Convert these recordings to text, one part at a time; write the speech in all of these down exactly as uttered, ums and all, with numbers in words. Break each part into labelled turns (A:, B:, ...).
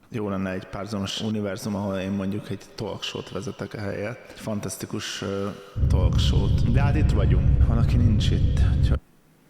A: Jó lenne egy párhuzamos univerzum, ahol én mondjuk egy talk show-t vezetek a helyet. Egy fantasztikus uh, talk show-t. De hát itt vagyunk. Van, aki nincs itt. Csak...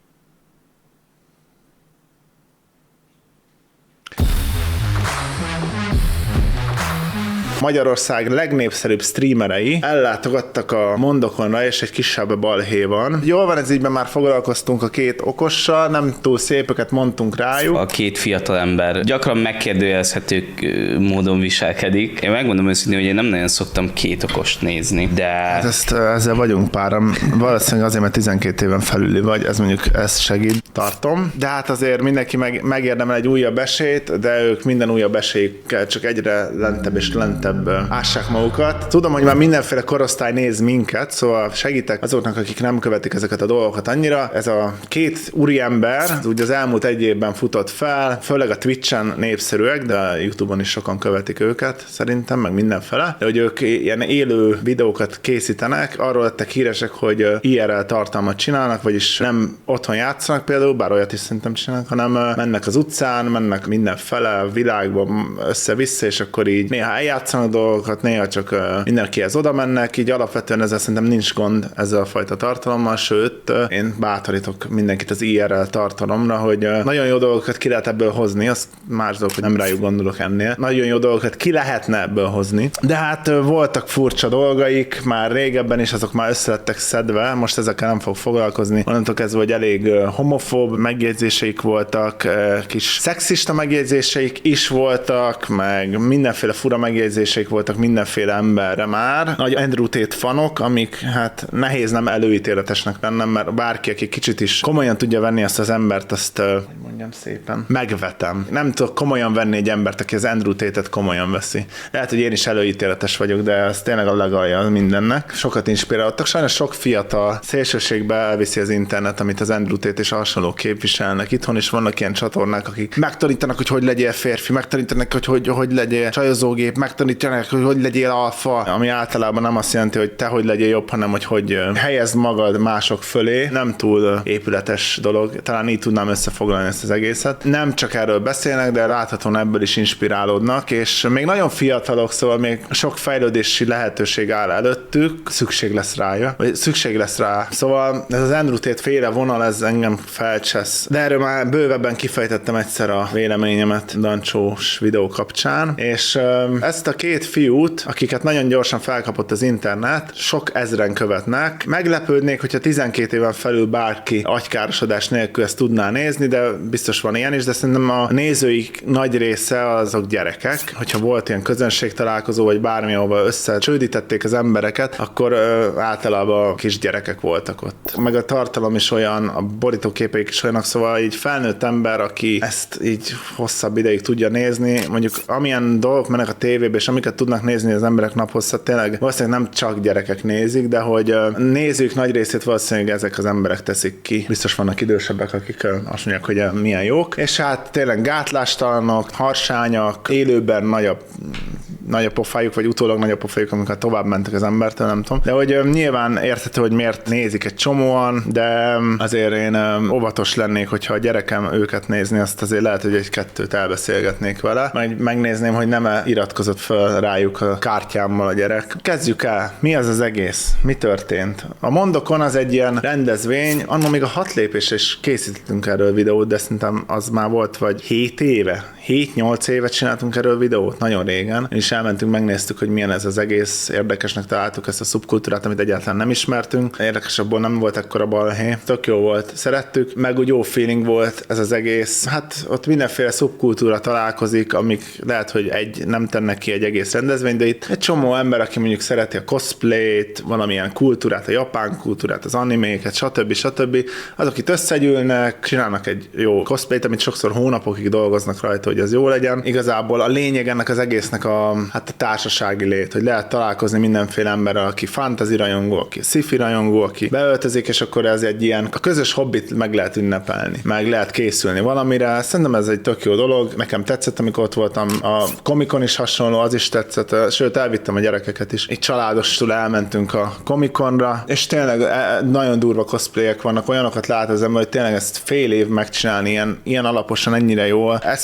A: Magyarország legnépszerűbb streamerei ellátogattak a Mondokonra, és egy kisebb balhé van. Jól van, ez ígyben már foglalkoztunk a két okossal, nem túl szépeket mondtunk rájuk.
B: A két fiatal ember gyakran megkérdőjelezhető módon viselkedik. Én megmondom őszintén, hogy én nem nagyon szoktam két okost nézni, de...
A: Hát ezt, ezzel vagyunk páram. Valószínűleg azért, mert tizenkét éven felüli vagy, ez mondjuk ezt segít, tartom. De hát azért mindenki meg, megérdemel egy újabb esélyt, de ők minden újabb esélyükkel csak egyre lentebb és lentebb ássák magukat. Tudom, hogy már mindenféle korosztály néz minket, szóval segítek azoknak, akik nem követik ezeket a dolgokat annyira. Ez a két úriember, úgy az elmúlt egy évben futott fel, főleg a Twitchen népszerűek, de a YouTube-on is sokan követik őket, szerintem, meg mindenfele. De hogy ők ilyen élő videókat készítenek, arról lettek híresek, hogy i er el tartalmat csinálnak, vagyis nem otthon játszanak például, bár olyat is szerintem csinálnak, hanem mennek az utcán, mennek mindenfele, világban össze-vissza, és akkor így néha eljátszanak dolgokat, néha csak uh, mindenkihez oda mennek, így alapvetően ezzel szerintem nincs gond ezzel a fajta tartalommal, sőt, uh, én bátorítok mindenkit az i er el tartalomra, hogy uh, nagyon jó dolgokat ki lehet ebből hozni, az más dolog, hogy nem rájuk gondolok ennél. Nagyon jó dolgokat ki lehetne ebből hozni, de hát uh, voltak furcsa dolgaik, már régebben is azok már össze lettek szedve, most ezekkel nem fog foglalkozni. Onnantól kezdve, hogy elég uh, homofób megjegyzéseik voltak, uh, kis szexista megjegyzéseik is voltak, meg mindenféle fura megjegyzéseik voltak mindenféle emberre már. Nagy Andrew Tate fanok, amik hát nehéz nem előítéletesnek lennem, mert bárki, aki kicsit is komolyan tudja venni azt az embert, azt, hogy mondjam szépen, megvetem. Nem tudok komolyan venni egy embert, aki az Andrew Tate-et komolyan veszi. Lehet, hogy én is előítéletes vagyok, de ez tényleg a legalja mindennek. Sokat inspiráltak. Sajnos sok fiatal szélsőségbe elviszi az internet, amit az Andrew Tate és hasonlók képviselnek. Itthon is vannak ilyen csatornák, akik megtanítanak, hogy hogy legyél férfi, megtanítanak, hogy hogy, hogy legyél csajozógép, megtanítanak, hogy hogy legyél alfa, ami általában nem azt jelenti, hogy te hogy legyél jobb, hanem hogy hogy helyezd magad mások fölé. Nem túl épületes dolog. Talán így tudnám összefoglalni ezt az egészet. Nem csak erről beszélnek, de láthatóan ebből is inspirálódnak, és még nagyon fiatalok, szóval még sok fejlődési lehetőség áll előttük, szükség lesz rája, vagy szükség lesz rá. Szóval ez az Andrew Tate féle vonal, ez engem felcsesz. De erről már bővebben kifejtettem egyszer a véleményemet Dancsós videó kapcsán, és ezt a két fiút, akiket nagyon gyorsan felkapott az internet, sok ezren követnek. Meglepődnék, hogyha tizenkét éven felül bárki agykárosodás nélkül ezt tudná nézni, de biztos van ilyen is, de szerintem a nézőik nagy része azok gyerekek. Hogyha volt ilyen közönségtalálkozó, vagy bármi, ahol összecsődítették az embereket, akkor ö, általában kis gyerekek voltak ott. Meg a tartalom is olyan, a borítóképeik is olyanok, szóval így felnőtt ember, aki ezt így hosszabb ideig tudja nézni, mondjuk amilyen dolgok mennek a tévébe, és amiket tudnak nézni az emberek naphosszat, tényleg valószínűleg nem csak gyerekek nézik, de hogy nézők nagy részét valószínűleg ezek az emberek teszik ki. Biztos vannak idősebbek, akik azt mondják, hogy milyen jók. És hát tényleg gátlástalanok, harsányak, élőben nagyobb nagyobb pofájuk, vagy utólag nagyobb pofájuk, amikor tovább mentek az embertől, nem tudom. De hogy nyilván érthető, hogy miért nézik egy csomóan, de azért én óvatos lennék, hogyha a gyerekem őket nézni, azt azért lehet, hogy egy-kettőt elbeszélgetnék vele. Majd megnézném, hogy nem iratkozott fel rájuk a kártyámmal a gyerek. Kezdjük el. Mi az az egész? Mi történt? A Mondokon az egy ilyen rendezvény, annak még a hat lépésre is készítettünk erről videót, de szerintem az már volt vagy hét éve. hét-nyolc évet csináltunk erről videót, nagyon régen, és elmentünk, megnéztük, hogy milyen ez az egész, érdekesnek találtuk ezt a szubkultúrát, amit egyáltalán nem ismertünk. Érdekes, abból nem volt ekkora balhé, tök jó volt, szerettük, meg úgy jó feeling volt ez az egész. Hát ott mindenféle szubkultúra találkozik, amik lehet, hogy egy nem tennek ki egy egész rendezvény, de itt egy csomó ember, aki mondjuk szereti a cosplayt, valamilyen kultúrát, a japán kultúrát, az animéket, stb. stb. Azok itt összegyűlnek, csinálnak egy jó cosplayt, amit sokszor hónapokig dolgoznak rajta, hogy ez jó legyen. Igazából a lényeg ennek az egésznek a, hát a társasági lét, hogy lehet találkozni mindenféle emberrel, aki fantasy rajongó, aki sci-fi rajongó, aki beöltözik, és akkor ez egy ilyen, a közös hobbit meg lehet ünnepelni, meg lehet készülni valamire. Szerintem ez egy tök jó dolog. Nekem tetszett, amikor ott voltam. A Comic-Con is hasonló, az is tetszett. Sőt, elvittem a gyerekeket is. Egy családostul elmentünk a Comic-Conra, és tényleg nagyon durva cosplayek vannak, olyanokat lát az ember, hogy tényleg ezt fél év megcsinálni ilyen, ilyen alaposan, ennyire jól. Eszméletlen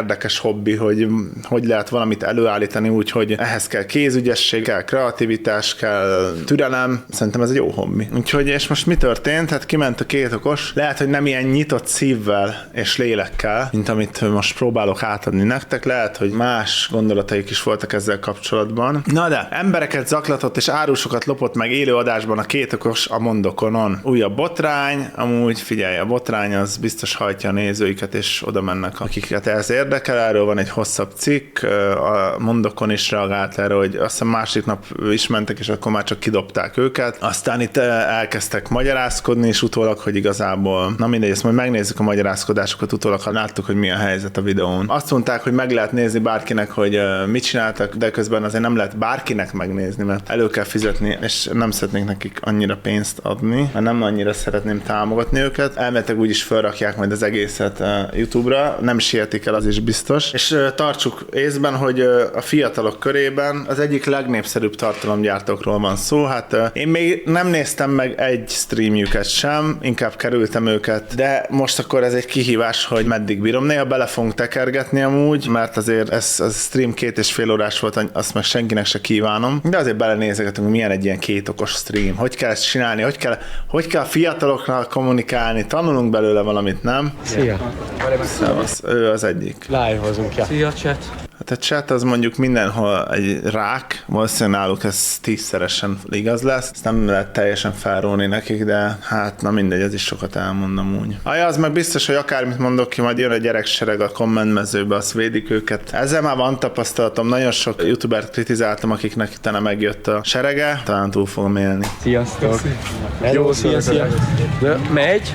A: érdekes hobbi, hogy hogy lehet valamit előállítani úgy, hogy ehhez kell kézügyesség, kell kreativitás, kell türelem. Szerintem ez egy jó hobbi. Úgyhogy, és most mi történt? Hát kiment a két okos. Lehet, hogy nem ilyen nyitott szívvel és lélekkel, mint amit most próbálok átadni nektek. Lehet, hogy más gondolataik is voltak ezzel kapcsolatban. Na de, embereket zaklatott és árusokat lopott meg élő adásban a két okos a Mondokonon. Újabb botrány, amúgy figyelj, a botrány az biztos hajtja a nézőiket, és oda mennek, akiket ez érdekel. Erről van egy hosszabb cikk, a Mondokon is reagált erre, hogy azt hiszem másik nap is mentek, és akkor már csak kidobták őket. Aztán itt elkezdtek magyarázkodni, és utólag, hogy igazából, na mindegy, ezt majd megnézzük a magyarázkodásokat utólag, ha láttuk, hogy mi a helyzet a videón. Azt mondták, hogy meg lehet nézni bárkinek, hogy mit csináltak, de közben azért nem lehet bárkinek megnézni, mert elő kell fizetni, és nem szeretnénk nekik annyira pénzt adni, mert nem annyira szeretném támogatni őket. Elméletileg úgyis felrakják majd az egészet YouTube-ra, nem sietik el, az is biztos. És tartsuk észben, hogy a fiatalok körében az egyik legnépszerűbb tartalomgyártókról van szó. Hát én még nem néztem meg egy streamjüket sem, inkább kerültem őket, de most akkor ez egy kihívás, hogy meddig bírom. Néha bele fogunk tekergetni amúgy, mert azért ez a stream két és fél órás volt, azt meg senkinek se kívánom, de azért belenézegetünk, hogy milyen egy ilyen két okos stream. Hogy kell ezt csinálni, hogy kell, hogy kell a fiataloknak kommunikálni, tanulunk belőle valamit, nem?
C: Szia!
A: Szevasz, ő az egyik.
C: Live-hozunk, ja.
D: Szia, chat!
A: Hát a chat az mondjuk mindenhol egy rák, valószínűleg náluk ez tízszeresen igaz lesz. Ezt nem lehet teljesen felróni nekik, de hát na mindegy, ez is sokat elmondom úgy. Aja, az meg biztos, hogy akármit mondok ki, majd jön a gyereksereg a kommentmezőbe, azt védik őket. Ezzel már van tapasztalatom, nagyon sok youtubert kritizáltam, akiknek utána megjött a serege, talán túl fogom élni.
C: Sziasztok!
D: Jó, szia, szia!
C: Megy?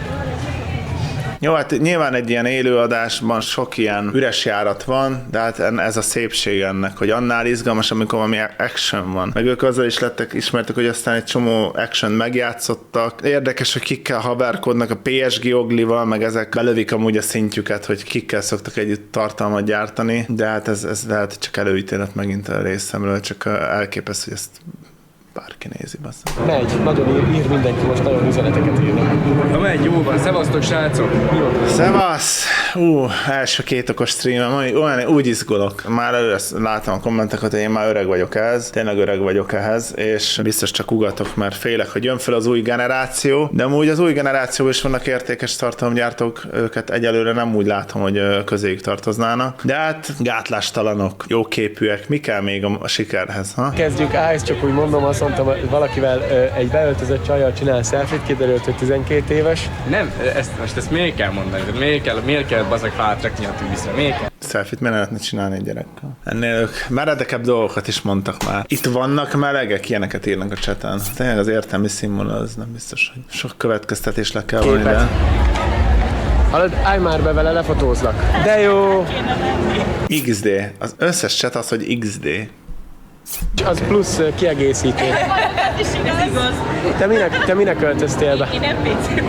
A: Jó, hát nyilván egy ilyen élőadásban sok ilyen üres járat van, de hát ez a szépség ennek, hogy annál izgalmas, amikor valami action van. Meg ők azzal is lettek ismertek, hogy aztán egy csomó action megjátszottak. Érdekes, hogy kikkel haverkodnak a pé es gé Oglival, meg ezek belövik amúgy a szintjüket, hogy kikkel szoktak együtt tartalmat gyártani, de hát ez, ez lehet csak előítélet megint a részemről, csak elképesztő, hogy ezt bárki nézi, bassza.
C: Megy, nagyon ír, ír mindenki, most nagyon üzeneteket írnak.
D: Na megy, jó van, szevasztok srácok!
A: Szevasz! Ú, első két okos streamem, olyan, úgy izgulok. Már először látom a kommenteket, hogy én már öreg vagyok ehhez, tényleg öreg vagyok ehhez, és biztos csak ugatok, mert félek, hogy jön fel az új generáció, de amúgy az új generáció is vannak értékes tartalomgyártók, őket egyelőre nem úgy látom, hogy közéjük tartoznának, de hát gátlástalanok, jóképűek, mi kell még a, a sikerhez, ha?
C: Kezdjük, á, ezt csak úgy mondom, azt mondtam, valakivel egy beöltözött csajjal csinál selfie-t, kiderült, hogy tizenkét éves.
D: Nem, ezt, most ezt miért kell mondani? Miért kell, miért kell bazeg fátrekni a tűzre? Miért kell?
A: Selfie-t miért lehetne csinálni egy gyerekkel? Ennél ők meredekebb dolgokat is mondtak már. Itt vannak melegek, ilyeneket írnak a chaten. Tényleg az értelmi színvonal az nem biztos, hogy sok következtetés le kell volni, de...
C: Hallod, állj már be vele, lefotózlak. De jó!
A: iksz dé. Az összes chat az, hogy iksz dé.
C: Az plusz kiegészítő.
E: Ez igaz.
C: Te minek, te minek öltöztél be?
E: Én nem pénzem.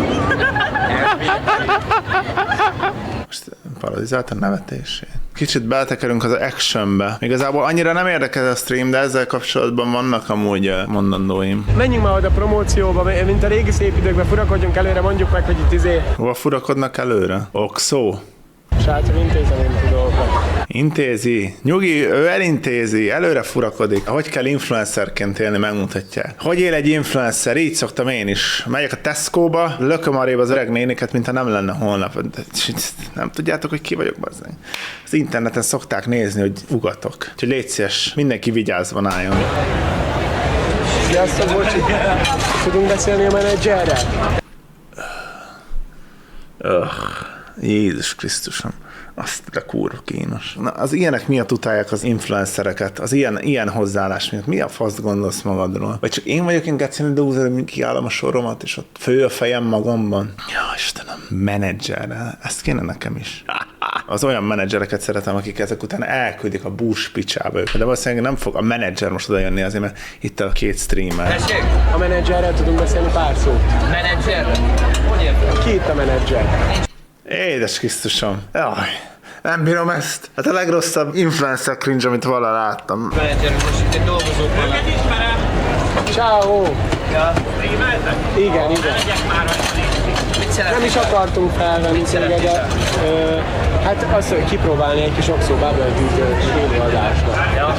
A: Most paradizált a nevetését. Kicsit beletekerünk az actionbe. Igazából annyira nem érdekel a stream, de ezzel kapcsolatban vannak amúgy mondandóim.
C: Menjünk már oda promócióba, mint a régi szép időkben, furakodjunk előre, mondjuk meg, hogy itt izé...
A: Hova furakodnak előre? Okszó?
C: Srácok, intézem én a dolgokat.
A: Intézi. Nyugi, ő elintézi, előre furakodik. Hogy kell influencerként élni, megmutatják. Hogy él egy influencer? Így szoktam én is. Megyek a Tesco-ba, lököm arrébb az öreg néniket, mintha nem lenne holnap. Nem tudjátok, hogy ki vagyok, bazdmeg. Az interneten szokták nézni, hogy ugatok. Úgyhogy légy szíves, mindenki vigyázva álljon.
C: Sziasztok, bocsi. Tudunk beszélni a menedzserrel?
A: Öh, Jézus Krisztusom. Azt de kurva kínos. Na, az ilyenek miatt utálják az influencereket, az ilyen, ilyen hozzáállás miatt. Mi a faszt gondolsz magadról? Vagy csak én vagyok én Gecini Dúzer, hogy kiállom a soromat, és ott fő a fejem magamban. Ja, Istenem, menedzserrel. Ezt kéne nekem is. Az olyan menedzsereket szeretem, akik ezek után elküldik a bús picsába őket. De valószínűleg nem fog a menedzser most oda jönni azért, mert itt a két streamer.
D: Tessék?
C: A menedzserrel tudunk beszélni pár szót.
D: Menedzser? Hogy érted?
C: Ki itt a menedzser?
A: Édes Krisztusom. Jaj, nem bírom ezt. Hát a legrosszabb influencer cringe, amit vala láttam.
D: Menedzser, most itt egy dolgozók vannak. Őket ismerem.
C: Ciao.
D: Ja, régi mehetek?
C: Igen, igen.
D: Megyek már, hogy van itt. Mit
C: nem is akartunk felvenni téged, de ö, hát azt, hogy kipróbálni egy kis Oxo Bubble Tea élőadásba.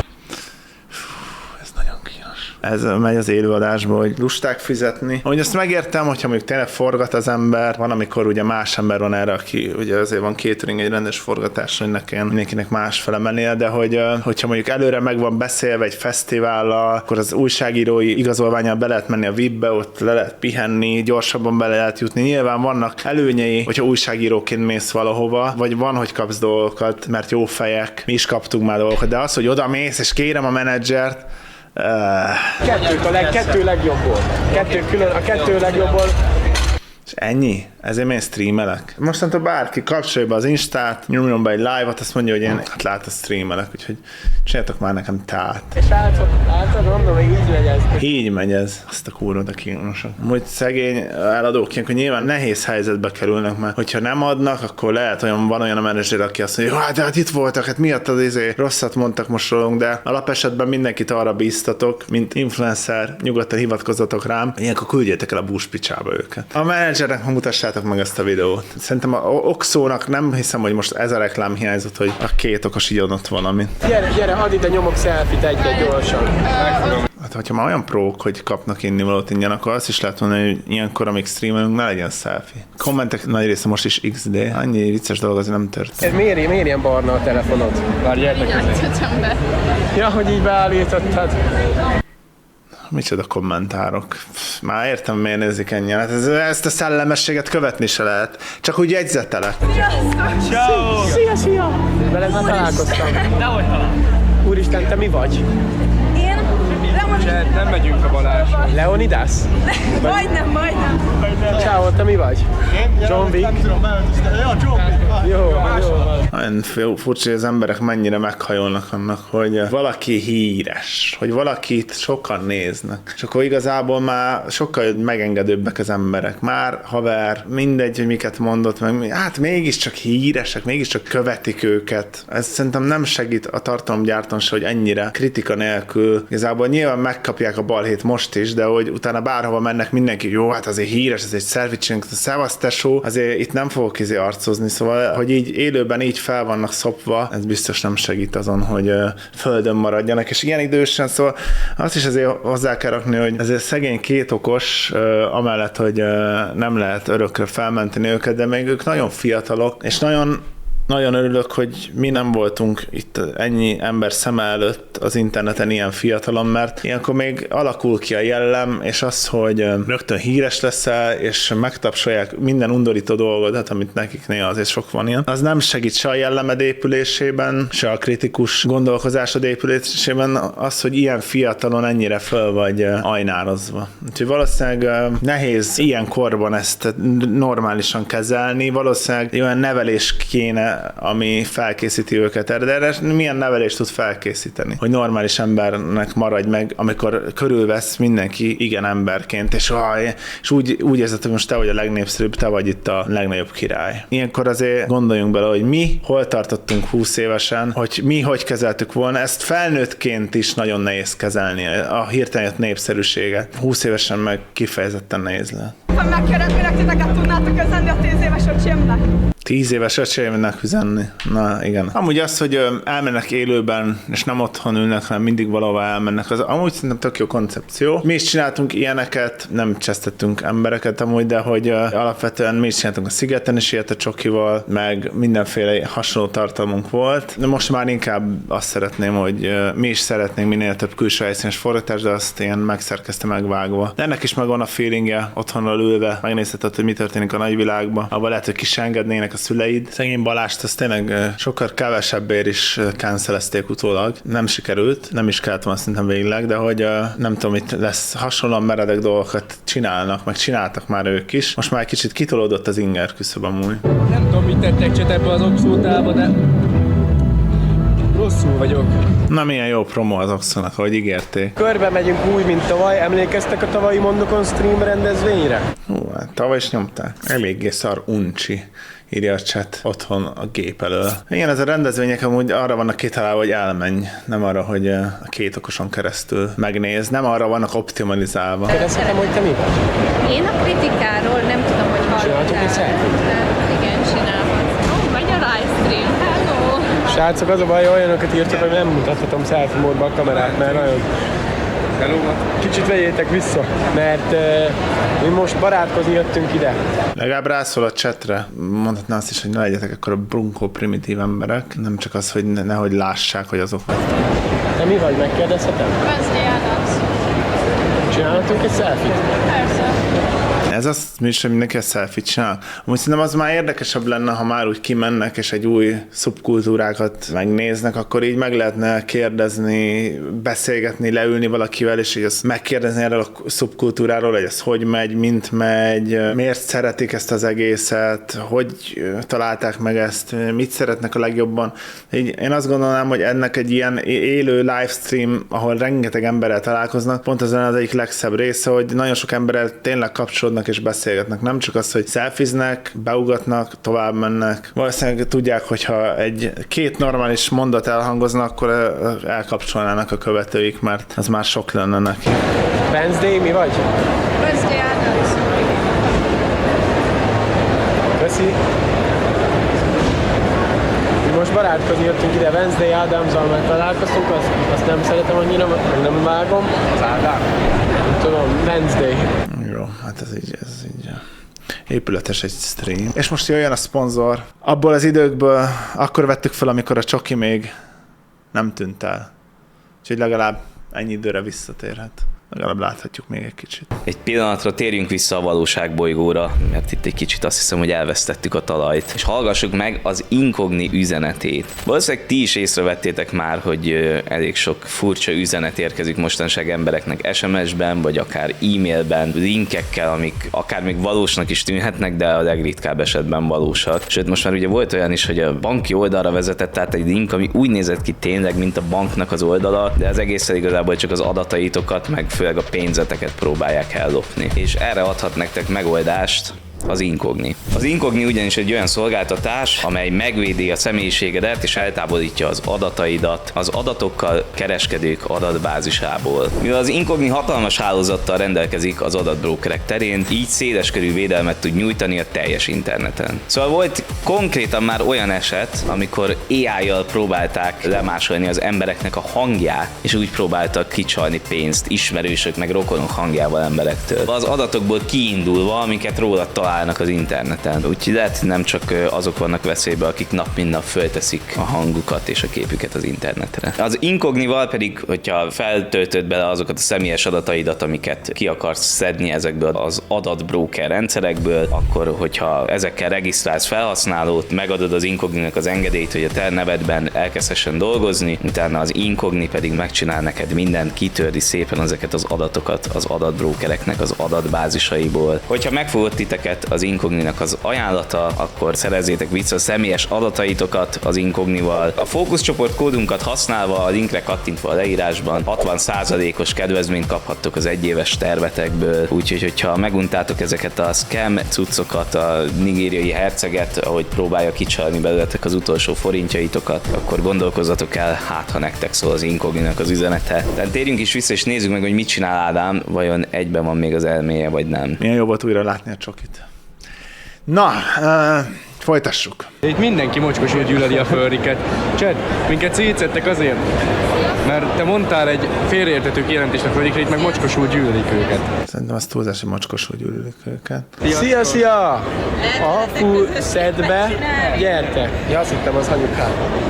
A: Ez megy az élőadásba, hogy lusták fizetni. Ahogy ezt megértem, hogyha mondjuk tényleg forgat az ember, van, amikor ugye más ember van erre, aki ugye azért van catering, egy rendes forgatás, hogy nekem mindenkinek másfele mennie, de hogy, hogyha mondjuk előre meg van beszélve egy fesztivállal, akkor az újságírói igazolvánnyal be lehet menni a vé i pbe, ott le lehet pihenni, gyorsabban bele lehet jutni. Nyilván vannak előnyei, hogyha újságíróként mész valahova, vagy van, hogy kapsz dolgokat, mert jó fejek, mi is kaptunk már dolgokat, de az, hogy oda mész és kérem a menedzsert, Uh,
C: Kettőt a leg, kettő legjobbból. Kettő külön, a kettő legjobbból.
A: És ennyi? Ezért én streamelek. Mostantól bárki kapcsolja be az Instát, nyomjon be egy live-ot, azt mondja, hogy én hát látod, streamelek, úgyhogy csináltok már nekem tát.
C: És látod, látod, mondom, hogy így megy ez.
A: Így megy ez. Azt a kurva, de kínosak. Hogy szegény eladók ilyenkor nyilván nehéz helyzetbe kerülnek, mert hogyha nem adnak, akkor lehet, olyan van olyan a menedzser, aki azt mondja, hát, de hát itt voltak, hát miatt az izé rosszat mondtak most rólunk, de alapesetben mindenkit arra bíztatok, mint influencer, nyugodtan hivatkozzatok rám, ilyenkor küldjétek el a búspicsába őket. A menedzsernek mutassátok meg ezt a videót. Szerintem a Oxónak nem hiszem, hogy most ez a reklám hiányzott, hogy a két okos így ott valami.
C: Gyere, gyere, add ide, nyomok selfie-t egy-egy gyorsan.
A: Hát, hogyha már olyan prók, hogy kapnak innivalót ingyen, akkor azt is lehet mondani, hogy ilyenkor, amíg streamelünk, ne legyen selfie. Kommentek nagy része most is iksz dé. Annyi vicces dolog azért nem történt.
C: Ez miért, miért ilyen barna a telefonod? Várj, gyertek közé. Ja, hogy így beállítottad.
A: Micsoda kommentárok. Már értem, miért nézik ennyien. Hát ez, ezt a szellemességet követni se lehet. Csak úgy jegyzetelek.
E: Ciao!
C: Szia, szia! Veled már találkoztam.
E: Dehogy talál.
C: Úristen, te mi vagy?
E: Én?
D: Se, nem megyünk a Balázsra.
C: Leonidas?
E: Majdnem, majdnem.
C: Ciao, te mi vagy? John Wick? Jó, jó.
A: Nagyon furcsa, hogy az emberek mennyire meghajolnak annak, hogy valaki híres, hogy valakit sokan néznek. És akkor igazából már sokkal megengedőbbek az emberek. Már haver, mindegy, hogy miket mondott, meg hát mégiscsak híresek, mégiscsak követik őket. Ez szerintem nem segít a tartalomgyártón se, hogy ennyire kritika nélkül. Igazából nyilván megkapják a balhét most is, de hogy utána bárhova mennek mindenki, jó, hát azért híres, ez egy selfie-csinálunk, szevasz tesó, azért itt nem fogok izé arcozni, szóval, hogy így élőben így fel vannak szopva, ez biztos nem segít azon, hogy uh, földön maradjanak, és ilyen idősen, szóval azt is azért hozzá kell rakni, hogy azért szegény két okos, uh, amellett, hogy uh, nem lehet örökre felmenteni őket, de még ők nagyon fiatalok, és nagyon Nagyon örülök, hogy mi nem voltunk itt ennyi ember szeme előtt az interneten ilyen fiatalon, mert ilyenkor még alakul ki a jellem, és az, hogy rögtön híres leszel, és megtapsolják minden undorító dolgodat, amit nekik néha azért sok van ilyen, az nem segít se a jellemed épülésében, se a kritikus gondolkozásod épülésében, az, hogy ilyen fiatalon ennyire föl vagy ajnározva. Úgyhogy valószínűleg nehéz ilyen korban ezt normálisan kezelni, valószínűleg olyan nevelés kéne, ami felkészíti őket erre, de erre milyen nevelést tud felkészíteni? Hogy normális embernek maradj meg, amikor körülvesz mindenki igen emberként, és, aj, és úgy, úgy érzed, hogy most te vagy a legnépszerűbb, te vagy itt a legnagyobb király. Ilyenkor azért gondoljunk bele, hogy mi hol tartottunk húsz évesen, hogy mi hogy kezeltük volna, ezt felnőttként is nagyon nehéz kezelni, a hirtelen jött népszerűséget. húsz évesen meg kifejezetten nehéz lehet.
E: Megkérdeznének, titeket tudnátok üzenni a tíz éves öcsémnek?
A: Tíz éves öcsémnek üzenni? Na igen. Amúgy az, hogy elmennek élőben, és nem otthon ülnek, hanem mindig valahova elmennek, az amúgy szerintem tök jó koncepció. Mi is csináltunk ilyeneket, nem csesztettünk embereket amúgy, de hogy alapvetően mi is csináltunk a Szigeten is ilyet a Csokival, meg mindenféle hasonló tartalmunk volt. De most már inkább azt szeretném, hogy mi is szeretnénk minél több külső helyszínes forgatást, de azt ilyen megszerkezte megvágva. De ennek is megvan a feelingje, otthonról ülve, megnézheted, hogy mi történik a nagyvilágban, abban lehet, hogy kisengednének a szüleid. Szegény Balást azt tényleg sokkal kevesebbért is cancelezték utólag. Nem sikerült, nem is kellett volna szerintem végleg, de hogy nem tudom, itt lesz hasonlóan meredek dolgokat csinálnak, meg csináltak már ők is. Most már egy kicsit kitolódott az inger küszöb amúgy.
C: Nem tudom, mit tettek csöt ebbe az Oxótába, de rosszul vagyok.
A: Na milyen jó promó az Oxónak, ahogy ígérték.
C: Körbe megyünk úgy, mint tavaly. Emlékeztek a tavalyi Mondokon stream rendezvényre?
A: Hú, hát tavaly is nyomták. Eléggé szar uncsi, írja a chat otthon a gép elől. Igen, ez a rendezvények amúgy arra vannak kitalálva, hogy elmenj, nem arra, hogy a két okoson keresztül megnéz, nem arra vannak optimalizálva.
C: Kérdezhetem, hogy te mi vagy?
F: Én a kritikáról nem tudom, hogy hallottál.
C: Csináltuk egy selfie-t?
F: Igen, csinálhatsz. Ó, vagy a livestream. Hello!
C: Srácok, az a baj, olyanokat írtok, hogy nem mutathatom selfie módba a kamerát, mert nagyon... Kicsit vegyétek vissza, mert uh, mi most barátkozni jöttünk ide.
A: Legalább rászól a chatre, mondhatná azt is, hogy ne legyetek akkor a brunkó primitív emberek, nem csak az, hogy ne, nehogy lássák, hogy azok.
C: De mi vagy, megkérdezhetem?
F: Wednesday Addams.
C: Csinálhatunk egy selfie-t?
F: Persze.
A: Ez azt mi is, hogy mindenki a selfie-t csinál. Amúgy szerintem az már érdekesebb lenne, ha már úgy kimennek, és egy új szubkultúrákat megnéznek, akkor így meg lehetne kérdezni, beszélgetni, leülni valakivel, és így azt megkérdezni erről a szubkultúráról, hogy ez hogy megy, mint megy, miért szeretik ezt az egészet, hogy találták meg ezt, mit szeretnek a legjobban. Így én azt gondolnám, hogy ennek egy ilyen élő livestream, ahol rengeteg emberrel találkoznak, pont az az egyik legszebb része, hogy nagyon sok emberrel tényleg kapcsolódnak és beszélgetnek. Nem csak az, hogy szelfiznek, beugatnak, tovább mennek. Valószínűleg tudják, hogyha egy két normális mondat elhangozna, akkor elkapcsolnának a követőik, mert az már sok lenne neki.
C: Wednesday, mi vagy?
F: Wednesday Addams.
C: Köszi. Mi most barátkozni jöttünk ide, Wednesday Addams-al meg találkoztunk, azt, azt nem szeretem annyira, meg nem vágom. Az Ádám? Nem tudom, Wednesday.
A: Jó, hát ez így, ez így épületes egy stream. És most jöjjön a szponzor. Abból az időkből akkor vettük fel, amikor a csoki még nem tűnt el. Úgyhogy legalább ennyi időre visszatérhet. Legalább láthatjuk még egy kicsit.
B: Egy pillanatra térjünk vissza a valóságbolygóra, mert itt egy kicsit azt hiszem, hogy elvesztettük a talajt. És hallgassuk meg az Incogni üzenetét. Valószínűleg ti is észrevettétek már, hogy elég sok furcsa üzenet érkezik mostanság embereknek es em es-ben, vagy akár e-mailben, linkekkel, amik akár még valósnak is tűnhetnek, de a legritkább esetben valósak. Sőt, most már ugye volt olyan is, hogy a banki oldalra vezetett át egy link, ami úgy nézett ki tényleg, mint a banknak az oldala, de az egészen igazából csak az adataitokat, meg főleg a pénzeteket próbálják ellopni. És erre adhat nektek megoldást az Incogni. Az Incogni ugyanis egy olyan szolgáltatás, amely megvédi a személyiségedet és eltávolítja az adataidat az adatokkal kereskedők adatbázisából. Mivel az Incogni hatalmas hálózattal rendelkezik az adatbrókerek terén, így széleskörű védelmet tud nyújtani a teljes interneten. Szóval volt konkrétan már olyan eset, amikor á í-jal próbálták lemásolni az embereknek a hangját, és úgy próbáltak kicsalni pénzt ismerősök meg rokonok hangjával emberektől. Az adatokból kiindulva, amiket róla találnak az interneten. Úgyhogy lehet, nem csak azok vannak veszélybe, akik nap mint nap fölteszik a hangukat és a képüket az internetre. Az Incognival pedig, hogyha feltöltöd bele azokat a személyes adataidat, amiket ki akarsz szedni ezekből az adatbroker rendszerekből, akkor hogyha ezekkel regisztrálsz felhasználót, megadod az Incogninak az engedélyt, hogy a te nevedben elkezdhessen dolgozni, utána az Incogni pedig megcsinál neked mindent, kitördi szépen ezeket az adatokat az adatbrokereknek az adatbázisaiból. Hogyha megfogott titeket az Incogninak az ajánlata, akkor szerezzétek vissza a személyes adataitokat az Incognival. A fókuszcsoport kódunkat használva, a linkre kattintva a leírásban hatvan százalékos kedvezményt kaphattok az egyéves tervetekből, úgyhogy hogyha meguntátok ezeket a scam cuccokat, a nigériai herceget, ahogy próbálja kicsalni belőletek az utolsó forintjaitokat, akkor gondolkozzatok el, hát ha nektek szól az Incogninak az üzenete. Tehát térjünk is vissza és nézzük meg, hogy mit csinál Ádám, vajon egyben van még az elméje, vagy nem.
A: Milyen jó volt újra látni a csokit. Na, uh, folytassuk.
D: Itt mindenki mocskosul gyűlöli a fölriket. Csed, minket szétszettek azért, mert te mondtál egy félreértető kijelentést a fölrikre, itt meg mocskosul gyűlölik őket.
A: Szerintem az túlzás, hogy mocskosul gyűlölik őket.
C: Szia, szia! A fú, szedd be, gyertek! Ja, azt hittem, az anyukád.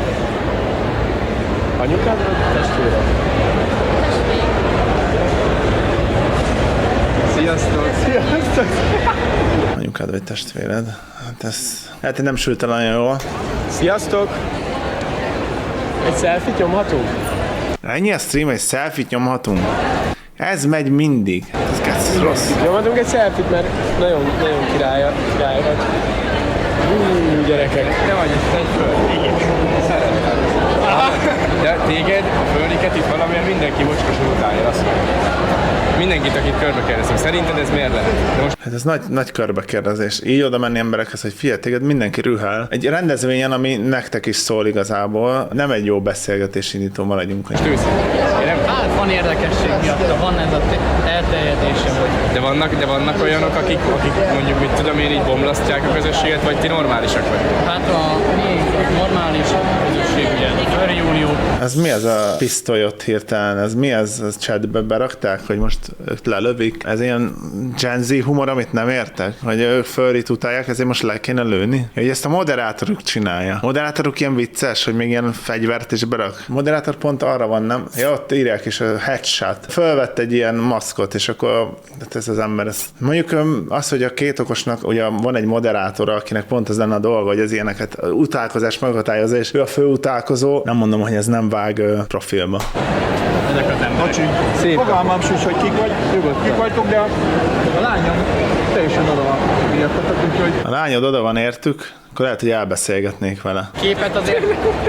C: Anyukád vagy testvére?
D: Sziasztok!
C: Sziasztok!
A: Anyukád vagy testvéred. Hát ez... Hát nem sült el nagyon jól.
C: Sziasztok! Egy selfie-t nyomhatunk?
A: Ennyi a stream, egy selfie-t nyomhatunk. Ez megy mindig. Ez kezd rossz.
C: Nyomhatunk egy selfie-t, mert nagyon, nagyon király, király vagy. Hú, gyerekek.
D: Te vagy itt egy föld. De téged, a földiket itt valamilyen mindenki mocskosul utálja, azt mondja. Mindenkit, akit körbe kérdezünk. Szerinted ez miért lehet? De most
A: Hát ez nagy, nagy körbekérdezés. Így oda menni emberekhez, hogy figyelj, téged mindenki rühel. Egy rendezvényen, ami nektek is szól igazából, nem egy jó beszélgetés indító, maradjunk. Hogy...
G: Hát van érdekesség miatt, van ez a elterjedése, hogy...
D: De vannak, de vannak olyanok, akik, akik mondjuk, mit tudom én, így bomlasztják a közösséget, vagy ti normálisak vagytok?
G: Hát a mi normális közösség, ugye, a Furry Unió.
A: Ez mi az a pisztolyot hirtelen? Ez mi az? Ez chatbe berakták, hogy most ők lelövik? Ez ilyen Gen Z humor, amit nem értek? Hogy ők furryt utálják, ezért most le kéne lőni? Hogy ezt a moderátoruk csinálja. A moderátoruk ilyen vicces, hogy még ilyen fegyvert is berak. A moderátor pont arra van, nem? Ja, ott írják is a headshot. Fölvett egy ilyen maszkot, és akkor hát ez az ember. Ez. Mondjuk az, hogy a két okosnak ugye van egy moderátora, akinek pont az lenne a dolga, hogy az ilyeneket utálkozás meghatározza, és ő a fő utálkozó. Nem mondom, hogy ez nem vág profilba.
G: Ezek az emberek.
C: Szép.
H: Fogalmam sincs, hogy kik, vagy, kik vagytok, de a, a lányom teljesen oda van miattatok, úgyhogy...
A: A lányod oda van értük, akkor lehet, hogy elbeszélgetnék vele.
G: Képet azért...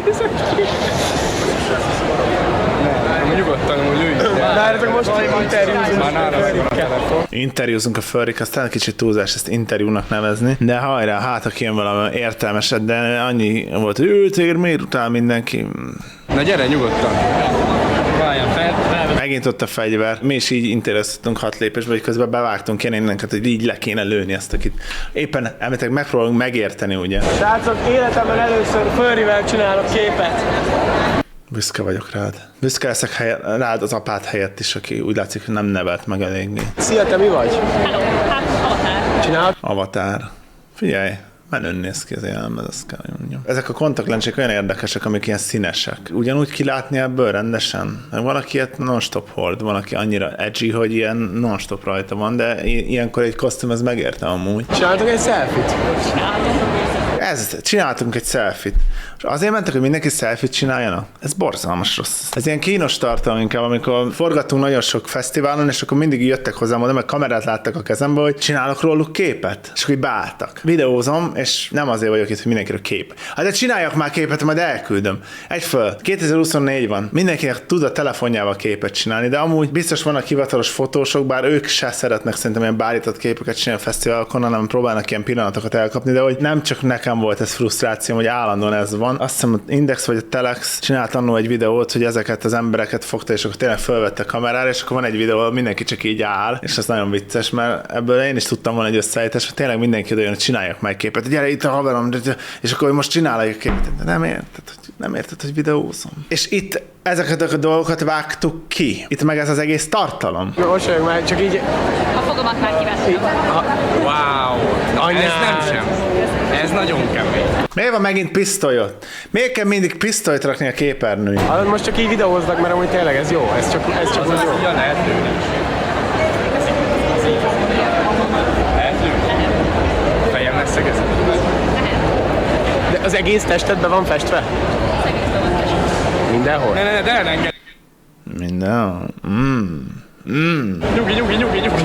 D: Nyugodtan, hogy lőjük.
C: Várjátok, most interjúzunk.
D: Már nálam van a telefon.
A: Interjúzunk a furryk, aztán kicsit túlzás ezt interjúnak nevezni, de hajrá, hát ha kijön valami értelmeset, de annyi volt, hogy ő téged miért utál mindenki.
D: Na gyere, nyugodtan.
G: Várjál, fel, fel.
A: Megint ott a fegyver, mi is így interjúztunk hat lépésbe, hogy közben bevágtunk ilyen innenket, hogy így le kéne lőni ezt, akit éppen elmetek megpróbálunk megérteni, ugye.
C: Srácok, életemben először furryvel csinálok képet.
A: Büszke vagyok rád. Büszke leszek helye, rád az apád helyett is, aki úgy látszik, hogy nem nevelt meg eléggé.
C: Szia, te mi vagy?
F: Hello, hát Avatar.
C: Csinálod?
A: Avatar. Figyelj, menőn néz ki az élelmez, azt kell mondjam. Ezek a kontaktlencsék olyan érdekesek, amik ilyen színesek. Ugyanúgy kilátni ebből rendesen. Van, aki ilyet non-stop hord, van, aki annyira edgy, hogy ilyen non-stop rajta van, de i- ilyenkor egy kosztüm ez megérte amúgy.
C: Csináltok egy selfie-t?
A: Ez, csináltunk egy selfie-t. És azért mentek, hogy mindenki selfie-t csináljanak? Ez borzalmas rossz. Ez ilyen kínos tartalom inkább, amikor forgattunk nagyon sok fesztiválon, és akkor mindig jöttek hozzám oda, meg kamerát láttak a kezembe, hogy csinálok róluk képet. És akkor így beálltak. Videózom, és nem azért vagyok itt, hogy mindenkiről kép. Hát de csináljak már képet, majd elküldöm. Egy föl. kétezer-huszonnégy van. Mindenkinek tud a telefonjával képet csinálni, de amúgy biztos vannak hivatalos fotósok, bár ők se szeretnek szerintem ilyen beállított képeket csinálni a fesztiválokon, hanem próbálnak ilyen pillanatokat elkapni, de hogy nem csak nekem volt ez frusztráció, hogy állandóan ez van. Azt hiszem, az Index vagy a Telex csinált annól egy videót, hogy ezeket az embereket fogta, és akkor tényleg fölvette kamerára, és akkor van egy videó, ahol mindenki csak így áll, és ez nagyon vicces, mert ebből én is tudtam volna egy összeállítás, hogy tényleg mindenki oda jön, hogy csináljak meg képet. Gyere itt a haverom, és akkor most csináljuk egy képet. De nem érted, hogy nem érted, hogy videózom. És itt ezeket a dolgokat vágtuk ki. Itt meg ez az egész tartalom.
C: Mosolyog már, csak így...
F: A fogamat már kivettem.
D: Wow. Na, ez nem sem. Ez nagyon kemény.
A: Miért van megint pisztolyot? Miért kell mindig pisztolyt rakni a képernyőn?
C: Hát most csak így videóznak, mert amúgy tényleg ez jó. Ez csak, ez csak az jó.
D: Ugyan lehet lőni. Lehet lőni. Fejem lesz szegezett.
C: De az egész testedben van festve? Mindenhol?
D: Ne, ne, ne, de elenged.
A: Minden. Mm. Mm.
D: Nyugi, nyugi, nyugi, nyugi.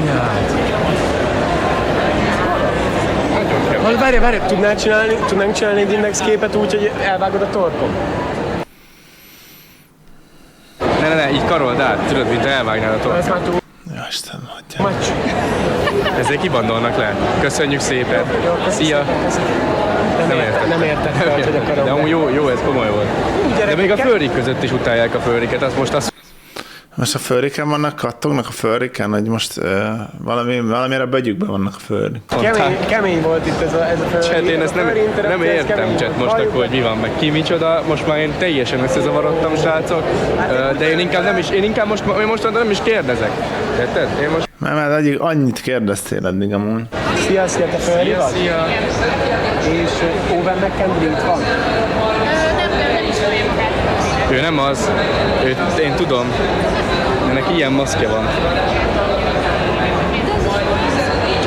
C: Hallj, várj, várj, tudnál csinálni, tudnánk csinálni egy Index képet úgy, hogy elvágod a torkom?
D: Ne, ne, ne, így karold át, tudod, mint elvágnál a
C: Ez
D: torkát.
C: már túl
A: Ja, Istenem, hagyjál.
C: macs.
D: Ezzel kibandolnak le. Köszönjük szépen. Szia.
C: Nem értettem, nem értettem, hogy a karom.
D: De amúgy jó, jó, ez komoly volt. De még a főrik között is utálják a főriket, azt most azt
A: Most a főriken vannak, kattognak a főriken, hogy most uh, valami, valamire bögyükben vannak a főrik.
C: Kemény, kemény volt itt ez a, ez a földi.
D: Cset, én ezt nem, nem értem, Cset, most akkor, hogy mi van, meg ki micsoda, most már én teljesen összezavarodtam, srácok, Ö, de én inkább nem is, én inkább most, én most nem is kérdezek, érted? Én most...
A: Mert, mert eddig annyit kérdeztél eddig amúgy.
C: Szia, szia, te földi
D: Szia,
C: vagy?
D: szia.
C: És uh, Owen McKendry itt van?
F: Nem, nem, nem ismerem magát.
D: Ő nem az, őt én tudom, ennek ilyen maszkja van.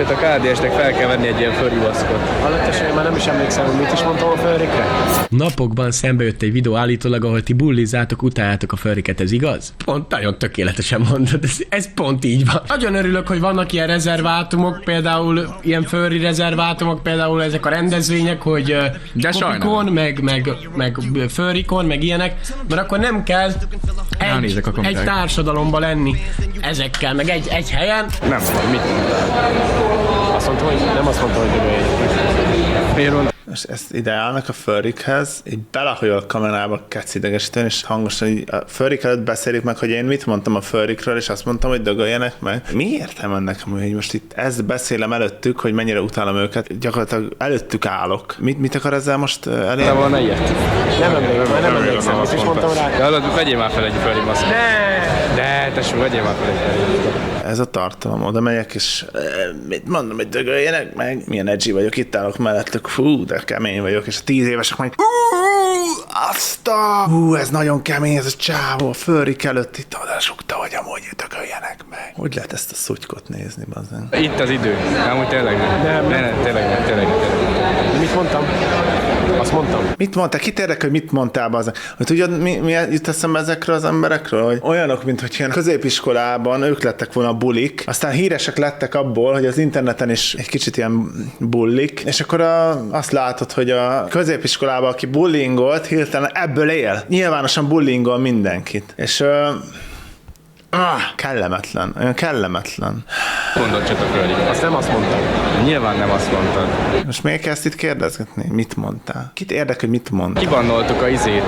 D: Majd a ká dé esnek fel kell venni egy ilyen furry maszkot.
C: Hallottas, én már nem is emlékszem, hogy mit is mondtam a furrykre. Napokban szembe jött egy videó állítólag, ahol ti bullizátok, utáljátok a furryket, ez igaz? Pont nagyon tökéletesen mondod, ez, ez pont így van. Nagyon örülök, hogy vannak ilyen rezervátumok, például ilyen furry rezervátumok, például ezek a rendezvények, hogy Kopikon, meg, meg, meg furrykon, meg ilyenek, mert akkor nem kell egy, egy társadalomba lenni ezekkel, meg egy, egy helyen.
D: Nem, mit mondtál?
C: Azt mondta, hogy nem azt mondta, hogy dögöljétek.
D: Miért mondtál?
A: És ezt ide állnak a furrykhez, így belehagyol a kamerába kezd idegesíteni, és hangosan így a furryk előtt beszélik meg, hogy én mit mondtam a furrykről, és azt mondtam, hogy dögöljenek meg. Mi értem ennek, hogy most itt ezt beszélem előttük, hogy mennyire utálom őket, gyakorlatilag előttük állok. Mit, mit akar ezzel most elérni?
D: De volna ilyet.
C: Nem emlékszem, nem emlékszem, mit is mondtam rá.
D: De hallod, vegyél már fel egy furry maszkot.
C: Ne!
D: De, tesó, vegyél már fel egy furry maszkot.
A: Ez a tartalom, oda megyek, és e, mit mondom, hogy dögöljenek meg? Milyen edgy vagyok, itt állok mellettük, fú, de kemény vagyok, és a tíz évesek majd azt a... Hú, ez nagyon kemény, ez a csávó, a furryk előtt itt oda sukta, hogy amúgy dögöljenek meg. Hogy lehet ezt a szutykot nézni, bazen?
D: Itt az idő. Amúgy tényleg nem. Nem, nem, nem tényleg nem, tényleg nem.
C: Mit mondtam? Azt mondtam.
A: Mit mondtál? Kit érdekel, hogy mit mondtál, bazen? Hogy tudod, mi, mi jut eszembe ezekről az emberekről? Hogy olyanok, mint hogy ilyen középiskolában ők lettek volna bulik, aztán híresek lettek abból, hogy az interneten is egy kicsit ilyen bullik, és akkor a, azt látod, hogy a középiskolában, aki bullingolt, hirtelen ebből él. Nyilvánosan bullingol mindenkit. És uh, ah, kellemetlen, olyan kellemetlen.
D: Mondod csak a furry.
C: Azt nem azt mondtam.
D: Nyilván nem azt mondtad.
A: Most miért kezd itt kérdezgetni? Mit mondtál? Kit érdekel, hogy mit mondtál?
D: Kibannoltuk a izét.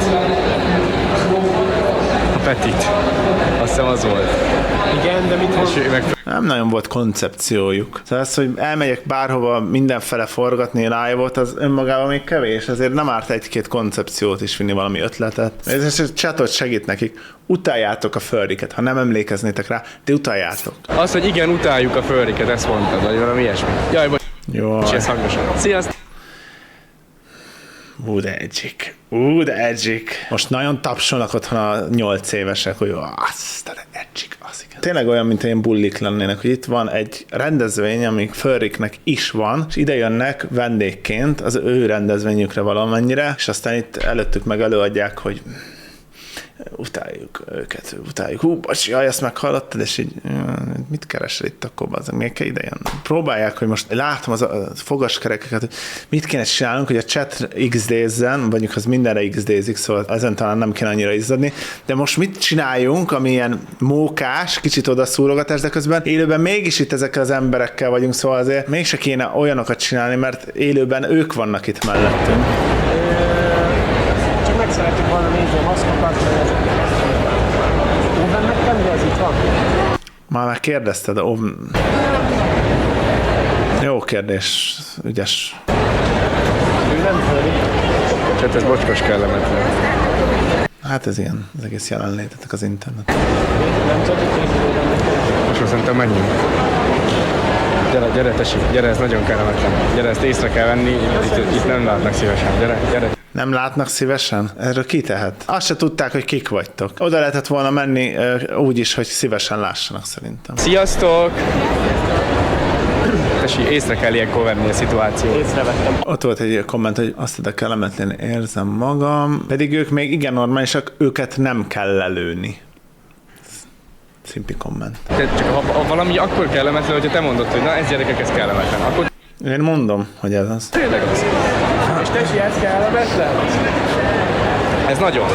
D: A Petit. Azt hiszem az volt.
C: Igen, de mit mondtam?
D: Meg...
A: Nem nagyon volt koncepciójuk. Szóval az, hogy elmegyek bárhova mindenfele forgatni live-ot, az önmagában még kevés, ezért nem árt egy-két koncepciót is vinni, valami ötletet. Ez a chatot segít nekik. Utáljátok a furryket, ha nem emlékeznétek rá, de utáljátok.
D: Az, hogy igen, utáljuk a furryket, ezt mondtad, vagy valami ilyesmi. Jaj, bocs.
A: Jó.
D: És ez hangosan. Sziasztok!
A: Ú, de edgyik. Ú, de edgyik. Most nagyon tapsolnak otthon a nyolc évesek, hogy azt, de edgyik, az igen. Tényleg olyan, mint ilyen bullik lennének, hogy itt van egy rendezvény, amik furryknek is van, és ide jönnek vendégként az ő rendezvényükre valamennyire, és aztán itt előttük meg előadják, hogy utáljuk őket, utáljuk. Hú, bocsi, jaj, ezt meghallottad, és így mit keresel itt akkor, az miért kell ide jönni? Próbálják, hogy most látom az a fogaskerekeket, hogy mit kéne csinálnunk, hogy a chat iksz dé-zzen, mondjuk az mindenre iksz dé-zik, szóval ezen talán nem kéne annyira izzadni, de most mit csináljunk, ami ilyen mókás, kicsit odaszúrogatás, de közben élőben mégis itt ezekkel az emberekkel vagyunk, szóval azért mégse kéne olyanokat csinálni, mert élőben ők vannak itt mellettünk.
C: Csak meg szerettük volna nézni a maszkokat. Óven megtenni, ez itt van?
A: Már már kérdezted, ó... Jó kérdés, ügyes.
C: Ő nem furry.
D: Csak ez bocskos kellemetlen.
A: Hát ez ilyen, az egész jelenlétetek az internet.
C: Nem tudod, hogy
D: Most szerintem menjünk. Gyere, gyere, tessék, gyere, ez nagyon kellemetlen. Gyere, ezt észre kell venni, itt, itt, itt nem látnak szívesen. Gyere, gyere.
A: Nem látnak szívesen? Erről ki tehet? Azt se tudták, hogy kik vagytok. Oda lehetett volna menni úgy is, hogy szívesen lássanak szerintem.
D: Sziasztok! Tesi, észre kell ilyenkor venni a szituációt.
C: észrevettem.
A: Ott volt egy komment, hogy azt de kellemetlen érzem magam, pedig ők még igen normálisak, őket nem kell lelőni. Szimpi komment.
D: De csak ha, ha valami akkor kellemetlen, hogyha te mondod, hogy na ez gyerekek, ez kellemetlen. Akkor
A: Én mondom, hogy ez az.
D: tényleg az.
C: És Tesi, ez kellemetlen?
D: Ez nagyon.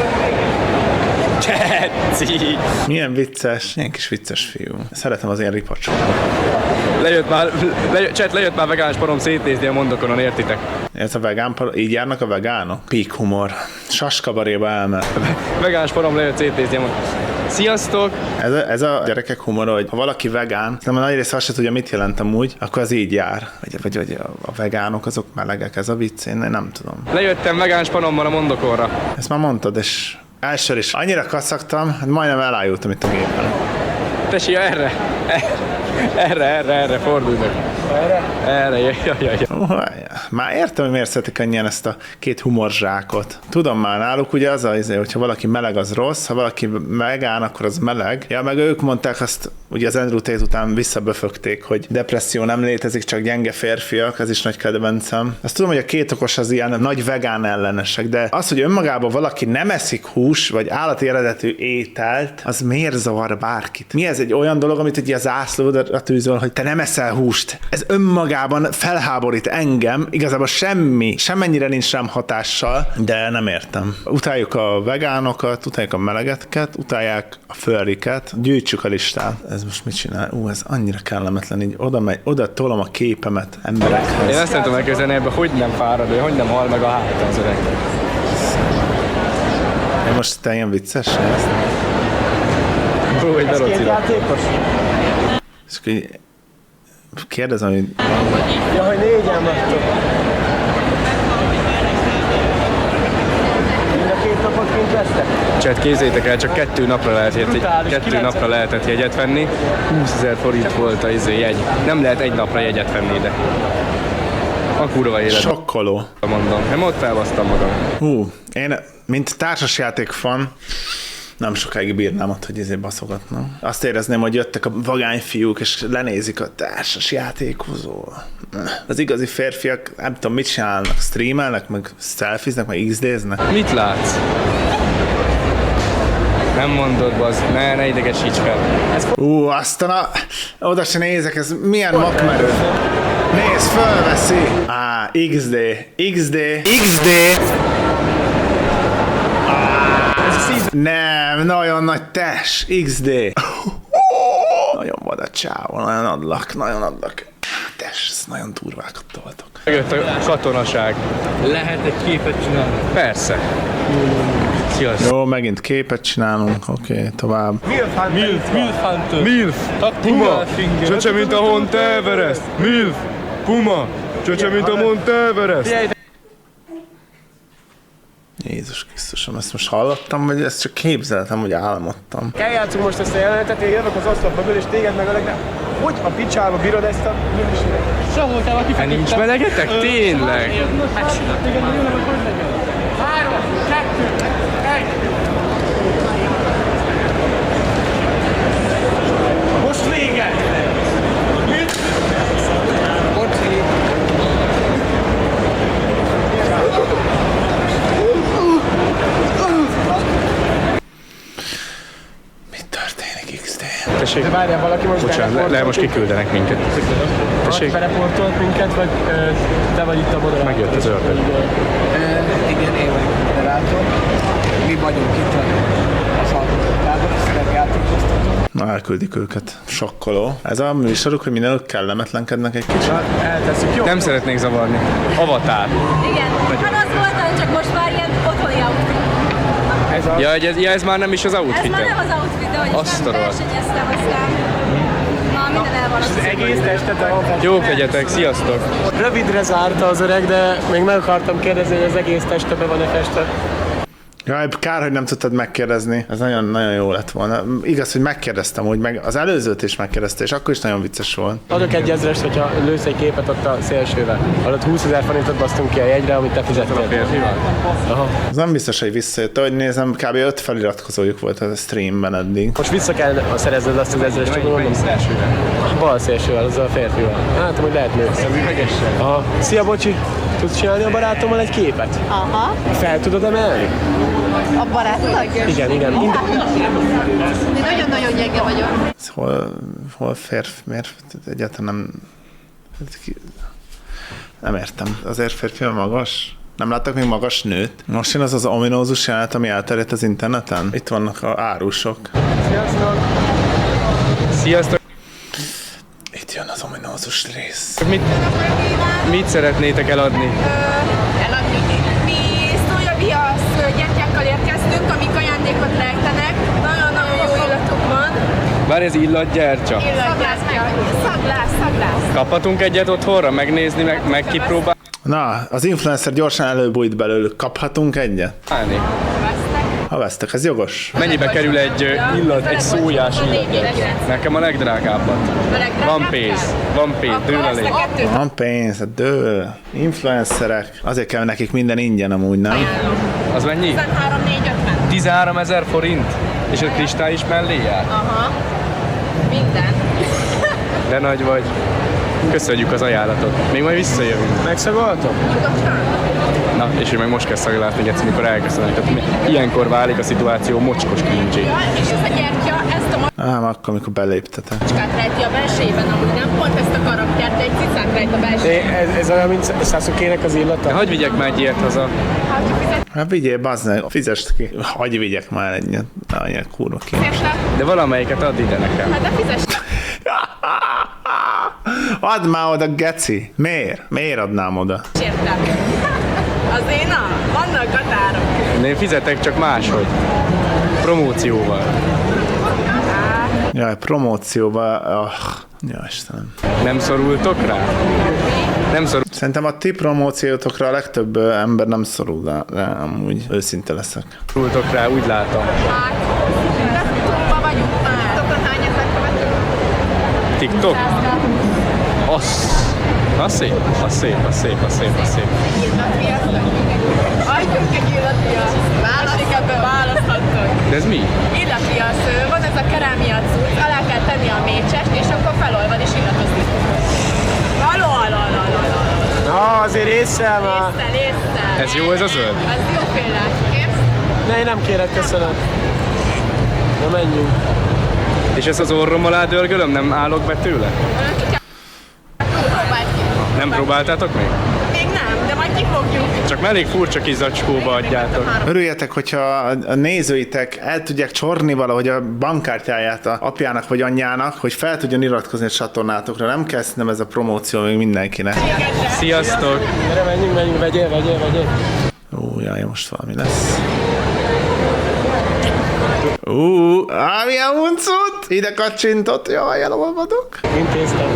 D: Cseci!
A: Milyen vicces, milyen kis vicces fiú. Szeretem az ilyen ripacsokat.
D: Lejött már, lejött, cset, lejött már vegáns parom szétnézni a mondokonon, értitek?
A: Ez a vegán par... Így járnak a vegánok? Peak humor. Saskabaréba elment.
D: Vegáns parom lejött szétnézni a mondokonon. Sziasztok!
A: Ez a, ez a gyerekek humor, hogy ha valaki vegán, nem a nagy része azt se tudja, mit jelent amúgy, akkor az így jár. Vagy, vagy, vagy a vegánok azok melegek, ez a vicc, én nem tudom.
D: Lejöttem vegáns panommal a mondokonra.
A: Ezt már mondtad, és elsőr is annyira kacagtam, hogy majdnem elájultam itt a gépen.
D: Tesi, erre! Erre, erre, erre, fordulj meg. Erre? Erre, jaj, jaj, jaj.
A: Már értem, hogy miért szeretik ennyien ezt a két humorzsákot. Tudom már náluk, ugye az az, hogyha valaki meleg, az rossz, ha valaki vegán, akkor az meleg. Ja, meg ők mondták azt, ugye az Andrew Tate után visszaböfögték, hogy depresszió nem létezik, csak gyenge férfiak, ez is nagy kedvencem. Azt tudom, hogy a két okos az ilyen nagy vegán ellenesek, de az, hogy önmagában valaki nem eszik hús, vagy állati eredetű ételt, az miért zavar bárkit? Mi ez egy olyan dolog, amit egy zászlódra tűzöl, hogy te nem eszel húst? Ez önmagában felháborít engem, igazából semmi, semmennyire nincs rám hatással, de nem értem. Utáljuk a vegánokat, utáljuk a melegeket, utálják a furriket, gyűjtsük a listát. Ez most mit csinál? Ú, ez annyira kellemetlen, így oda megy, oda tolom a képemet emberekhez.
D: Én azt nem tudom elképzelni ebben, hogy nem fárad, hogy hogy nem hal meg a háta az öreg.
A: Én most te ilyen vicces?
D: Hú, egy belocira.
A: És akkor így kérdezem, hogy...
H: Ja, hogy négyen vagytok. Mind a két napot kint lesztek?
D: Cset, kézzétek el, csak kettő napra, lehet jegy, kettő napra lehetett jegyet venni. húszezer forint volt a izé jegy. Nem lehet egy napra jegyet venni ide. A kurva élet.
A: Sokkoló.
D: Mondom. Nem ott felbasztam magam.
A: Hú, én, mint társasjáték fan, nem sokáig bírnám ott, hogy ezért baszogatnom. Azt érezném, hogy jöttek a vagány fiúk, és lenézik a társas játékozó. Az igazi férfiak, nem tudom, mit csinálnak, streamelnek, meg selfieznek, meg iksz déznek.
D: Mit látsz? Nem mondod, bazd, ne, ne idegesíts fel.
A: Ú, aztán a... oda se nézek, ez milyen makmerő. Nézd, fölveszi. Á, iksz dé, iksz dé, iksz dé. Nem, nagyon nagy test, iksz dé. Nagyon vad a csávó, nagyon adlak, nagyon adlak. Test, ezt nagyon durvákat toltok.
D: Megjött a katonaság.
G: Lehet egy képet csinálni?
D: Persze. Sziasztok.
A: Jó, megint képet csinálunk, oké, okay, tovább.
G: Milf, Milf Hunter.
D: Milf, Puma, csöcse, mint a Mount Everest. Milf, Puma, csöcse, mint a Mount Everest.
A: Jézus Krisztusom, ezt most hallottam, vagy ezt csak képzeltem, hogy álmodtam.
H: Eljátszunk most ezt a jelenetet, én jövök az asztalba és téged megeleg, de hogy a picsába bírod ezt a...
G: Sehol te valaki
D: Hát nincs melegetek? Tényleg?
H: Három, kettő, egy. Most véget! Bocsi!
A: Mi történik, iksz dé?
D: Tessék.
H: Várjál, valaki most
D: Bocsánat, le, le most kiküldenek minket.
H: Valaki bereportolt minket, vagy ö, te vagy itt a moderátor?
D: Megjött az ördög.
H: Igen, én vagyok a moderátor. Mi vagyunk itt az alkotókában, a szerepjátékoztató.
A: Na, elküldik őket. Sokkoló. Ez a műsoruk, hogy mindenük kellemetlenkednek egy kicsit.
H: Eltesszük, jó?
D: Nem szeretnék zavarni. Avatár.
F: Igen, hát az voltam, csak most már ilyen otthoni outfit.
H: Ez a...
D: Ja, ez, ja, ez már nem is az
F: Ez
D: outfit.
F: már nem az outfit, de hogy
D: Azt
F: is nem
D: a rohadt.
F: versenyeztem, aztán ma minden el van az
H: Egész testet a...
D: Jók legyetek, sziasztok!
H: Rövidre zárta az öreg, de még meg akartam kérdezni, hogy az egész teste be van-e festve.
A: Jaj, kár, hogy nem tudtad megkérdezni. Ez nagyon, nagyon jó lett volna. Igaz, hogy megkérdeztem, úgy meg az előzőt is megkérdezte, és akkor is nagyon vicces volt.
H: Adok egy ezrest, hogyha lősz egy képet ott a szélsővel. Alatt húszezer forintot basztunk ki a jegyre, amit te fizettél. Aha.
A: Ez nem biztos, hogy visszajött. Ahogy nézem, kb. öt feliratkozójuk volt a streamben eddig.
H: Most vissza kell szerezned azt az ezrest, csak mondom. A bal szélsővel, azzal a férfival. Hát, hogy lehet nő. Aha. Szia, bocsi! Tudsz csinálni a barátommal egy képet?
E: Aha.
H: Fel tudod emelni?
E: A barátod?
H: Igen, igen. Mind...
E: Én nagyon-nagyon gyenge vagyok.
A: Ez hol, hol férfi, miért egyáltalán nem... Nem értem. Azért férfi magas? Nem láttak még magas nőt? Most jön az az ominózus jelenet, ami elterjedt az interneten? Itt vannak a árusok.
H: Sziasztok!
D: Sziasztok!
A: Itt jön az ominózus rész.
D: Mit, mit szeretnétek eladni?
E: Eladni. Mi szója viasz gyertyákkal érkeztünk, amik ajándékot rejtenek. Nagyon-nagyon jó illatuk van.
D: Bár ez illatgyertya.
E: Szaglász, szaglász, szaglász.
D: Kaphatunk egyet otthonra, megnézni, meg, meg kipróbálni?
A: Na, az influencer gyorsan előbújt belőlük. Kaphatunk egyet? Ha vesztek, ez jogos.
D: Mennyibe kerül egy ö, illat, egy szójás illat? Nekem a legdrágábbat. Van pénz, van pénz, dől elég.
A: Van pénz, hát dől. Influencerek. Azért kell nekik minden ingyen amúgy, nem?
D: Az mennyi?
E: tizenhárom négy ötven.
D: tizenhárom ezer forint? És a kristály is mellé jár?
E: Aha. Minden.
D: De nagy vagy. Köszönjük az ajánlatot. Még majd visszajövünk.
H: Megszagoltok?
D: Na, és én meg most kell szagolátni, egyszer, mikor elköszönök. Tehát mi- ilyenkor válik a szituáció mocskos kincsé.
E: Ja, és ez a gyertya, ezt a
A: Ám akkor, amikor beléptetek.
E: macskát rejti a belsejében, amúgy nem pont ezt a karaktert, de egy cicát rejt a belsejében.
H: Ez, ez olyan, mint Sasuke-nek az illata?
D: De hagyj vigyek már egy ilyet haza.
E: Hát, hogy fizet
A: Hát vigyél, bazd meg, fizest ki. Hagyj vigyek már egyet. Na, ilyen kurva ki.
E: le?
D: De valamelyiket add ide nekem.
E: Hát de fizess le.
A: Add már oda, geci. Miért? Miért adnám oda?
E: Értem. Azért na, vannak határok.
D: Én fizetek csak máshogy. Promócióval.
A: Jaj, promócióval... Oh. Ja, Istenem.
D: Nem szorultok rá? Nem szorul.
A: Szerintem a ti promóciótokra a legtöbb ö, ember nem szorul rá, rá, amúgy őszinte leszek.
D: Szorultok rá, úgy látom.
E: Hát, de túlba vagyunk már. Tudod, hány ezer követő?
D: TikTok? Az. Az szép, az szép, az szép, az szép, az szép.
E: Illatviaszt. Adjunk egy illatviaszt. Válaszik ebben választhatok.
D: De ez mi?
E: Illatviasz, van ez a kerámia cucc, alá kell tenni a mécsest, és akkor felolvad és illatozni. Aló, aló, aló, aló, aló.
H: Na, azért észsel már.
E: Észszel, észszel.
D: Ez jó, ez a zöld?
E: Ez jó példát, kérsz?
H: Ne, én nem kérek, köszönöm. Na menjünk.
D: És ezt az orrom alá dörgölöm, nem állok be tőle?
E: Próbáld ki.
D: Nem próbáltátok még?
E: Még nem, de majd kifogjuk.
D: Csak elég furcsa kis zacskóba adjátok.
A: Örüljetek, hogyha a nézőitek el tudják csorni valahogy a bankkártyáját a apjának vagy anyjának, hogy fel tudjon iratkozni a csatornátokra. Nem kell szerintem ez a promóció még mindenkinek.
D: Sziasztok!
H: Gyere, menjünk, menjünk, vegyél, vegyél, vegyél.
A: Ó, jaj, most valami lesz. Ú, á, milyen uncut! Ide kacsintott, jaj, elolvadok.
H: Intéztem.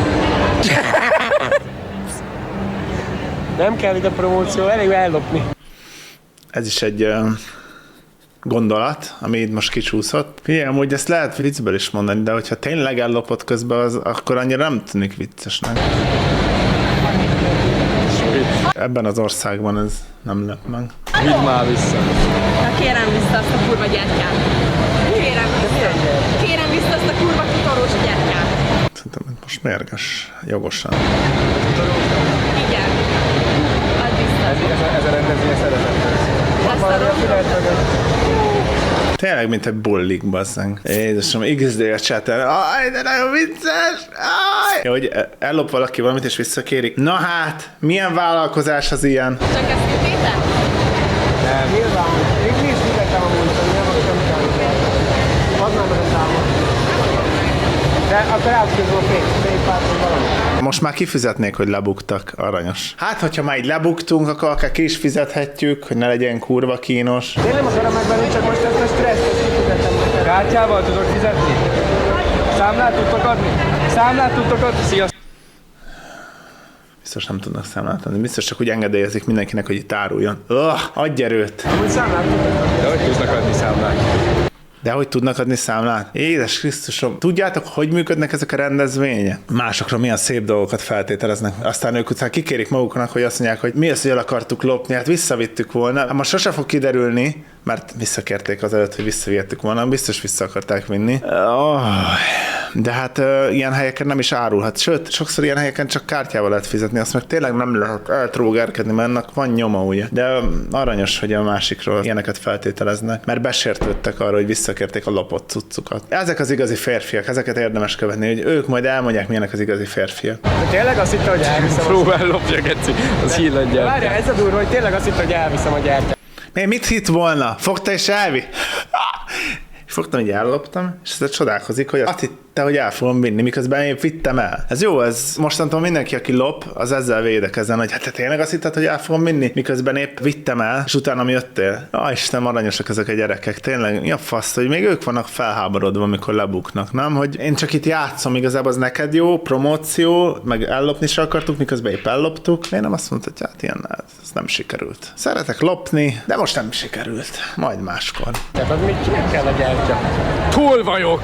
H: Nem kell ide promóció, elég ellopni.
A: Ez is egy uh, gondolat, ami itt most kicsúszott. Figyelj, amúgy ezt lehet viccből is mondani, de hogyha tényleg ellopott közben, az, akkor annyira nem tűnik viccesnek. Ebben az országban ez nem lep meg.
D: Vidd már vissza.
E: Na kérem vissza azt a kurva gyertyát. Kérem vissza. Kérem vissza azt a kurva kitorós gyertyát.
A: Szerintem most mérges, jogosan.
E: Igen. Add vissza.
D: Ez, ez a rendezvény szeretettel.
A: Tényleg, mint egy bullik, basszeng. Jézusom, iksz dé a chaten. Aj, de nagyon vicces! Aj! Ja, hogy ellop valaki valamit és visszakérik. Na hát, milyen vállalkozás az ilyen?
E: Csak ezt kitétem?
H: Nem. Nyilván, még mi is fizetem amúgy, hogy nem vagyok nem kell. Adnám meg a számot. De akkor átközöm a pénzt, PayPal vagy valami.
A: Most már kifizetnék, hogy lebuktak. Aranyos. Hát, hogyha már így lebuktunk, akkor akár ki is fizethetjük, hogy ne legyen kurva kínos.
H: Én nem akarom megvenni, csak most ezt a stresszt, ezt kifizetem neked.
D: Kártyával tudok fizetni? Számlát tudtok adni? Számlát tudtok adni? Sziasztok!
A: Biztos nem tudnak számlát adni. Biztos csak úgy engedélyezik mindenkinek, hogy itt áruljon. Öh, adj erőt!
H: Amúgy számlát tudok adni.
D: De hogy tudnak adni számlát?
A: De hogy tudnak adni számlát? Édes Krisztusom, tudjátok, hogy működnek ezek a rendezvények? Másokra milyen szép dolgokat feltételeznek. Aztán ők után kikérik maguknak, hogy azt mondják, hogy mi az, hogy el akartuk lopni, hát visszavittük volna. Hát most sose fog kiderülni, mert visszakérték az előtt, hogy visszavittük volna, biztos vissza akarták vinni. Oh, de hát uh, ilyen helyeken nem is árulhat. Sőt, sokszor ilyen helyeken csak kártyával lehet fizetni, azt meg tényleg nem lehet eltrógerkedni, mert ennek van nyoma, ugye. De um, aranyos, hogy a másikról ilyeneket feltételeznek, mert besértődtek arra, hogy visszakérték a lopott cuccukat. Ezek az igazi férfiak, ezeket érdemes követni, hogy ők majd elmondják, milyenek az igazi férfiak.
H: De tényleg azt hittem, hogy elviszem.
D: Próbál lopja, geci. Az híladja.
H: Várja, ez a durva, hogy tényleg azt hittem, hogy elviszem a gyertyát.
A: Még mit hitt volna? Fogta és elvi? Fogtam, így elloptam, és ezt csodálkozik, hogy azt hitt, hitte, hogy el fogom vinni, miközben én vittem el. Ez jó, ez mostantól mindenki, aki lop, az ezzel védekezzen, hogy hát te tényleg azt hitted, hogy el fogom vinni, miközben épp vittem el, és utána mi jöttél. Ah, Isten, aranyosak ezek a gyerekek, tényleg, mi a fasz, hogy még ők vannak felháborodva, amikor lebuknak, nem? Hogy én csak itt játszom, igazából az neked jó, promóció, meg ellopni se akartuk, miközben épp elloptuk. Én nem azt mondta, hogy hát ilyen, ez nem sikerült. Szeretek lopni, de most nem sikerült. Majd máskor.
H: Tehát az mit meg kell a gyertya?
D: Túl vagyok!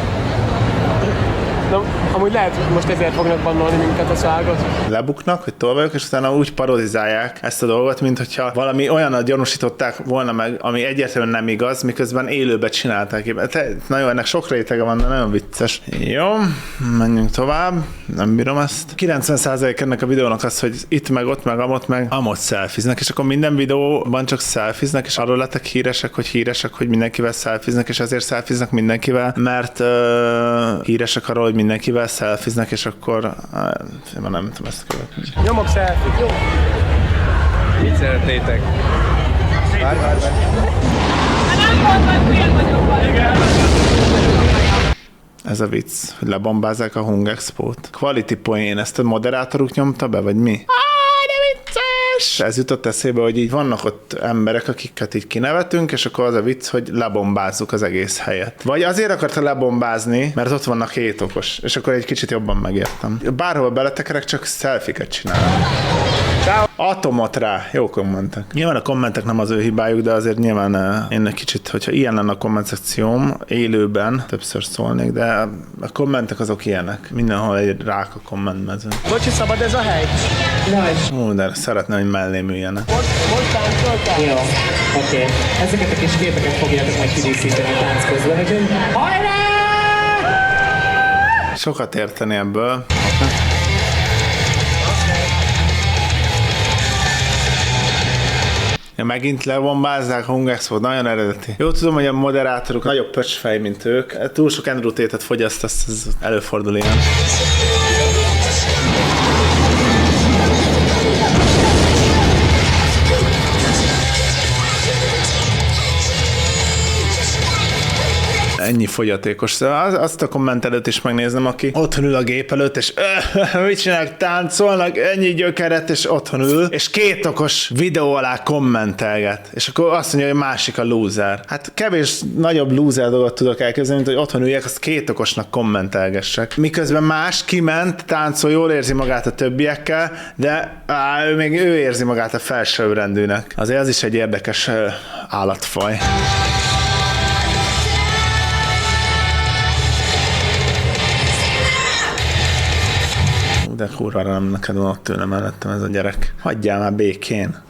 H: Na, amúgy lehet, hogy most ezért fognak bannolni minket a szágot.
A: Lebuknak, hogy tolvajok, és utána úgy parodizálják ezt a dolgot, mint hogyha valami olyannal gyanúsították volna meg, ami egyértelműen nem igaz, miközben élőben csinálták. Te, na jó, ennek sok rétege van, de nagyon vicces. Jó, menjünk tovább. Nem bírom ezt. kilencven százalék ennek a videónak az, hogy itt meg, ott meg, amott meg, amott szelfiznek, és akkor minden videóban csak szelfiznek, és arról lettek híresek, hogy híresek, hogy mindenkivel szelfiznek, és ezért szelfiznek mindenkivel, mert uh, híresek arról, hogy mindenkivel szelfiznek, és akkor én már nem tudom ezt követni.
H: Nyomok szelfit, jó?
D: Mit szeretnétek? Várj, várj, várj.
A: Ez a vicc, hogy lebombázzák a Hung Expo-t. Quality poén, ezt a moderátoruk nyomta be, vagy mi? És ez jutott eszébe, hogy így vannak ott emberek, akiket így kinevetünk, és akkor az a vicc, hogy lebombázzuk az egész helyet. Vagy azért akarta lebombázni, mert ott vannak hét okos, és akkor egy kicsit jobban megértem. Bárhol beletekerek, csak selfiket csinálnak. Atomot rá, jó kommentek. Nyilván a kommentek nem az ő hibájuk, de azért nyilván én egy kicsit, hogyha ilyen lenne a komment szekcióm, élőben többször szólnék, de a kommentek azok ilyenek. Mindenhol egy rák a kommentmező.
H: Bocsi, szabad ez a hely? Nice.
A: Ó, de szeretném, hogy mellém üljenek.
H: Most, most táncoltál?
I: Jó, oké. Okay. Ezeket a kis képeket fogjátok majd kidíszíteni a tánc közben, úgyhogy hajrá!
A: Sokat érteni ebből. Ja, megint lebombázzák a Hung Expo-t, nagyon eredeti. Jó, tudom, hogy a moderátorok nagyobb pöcsfej, mint ők. Túl sok Andrew Tate-et fogyaszt, ez előfordul ilyen. Ennyi fogyatékos. Az, azt a kommentelőt is megnézem, aki otthon ül a gép előtt, és öh, mit csinálnak, táncolnak, ennyi gyökeret, és otthon ül, és két okos videó alá kommentelget. És akkor azt mondja, hogy másik a loser. Hát kevés nagyobb loser dolgot tudok elképzelni, mint hogy otthon üljek, azt két okosnak kommentelgessek. Miközben más kiment, táncol, jól érzi magát a többiekkel, de á, ő még ő érzi magát a felsőrendűnek. Azért az is egy érdekes uh, állatfaj. De kurva nem neked van ott tőle mellettem ez a gyerek. Hagyjál már békén.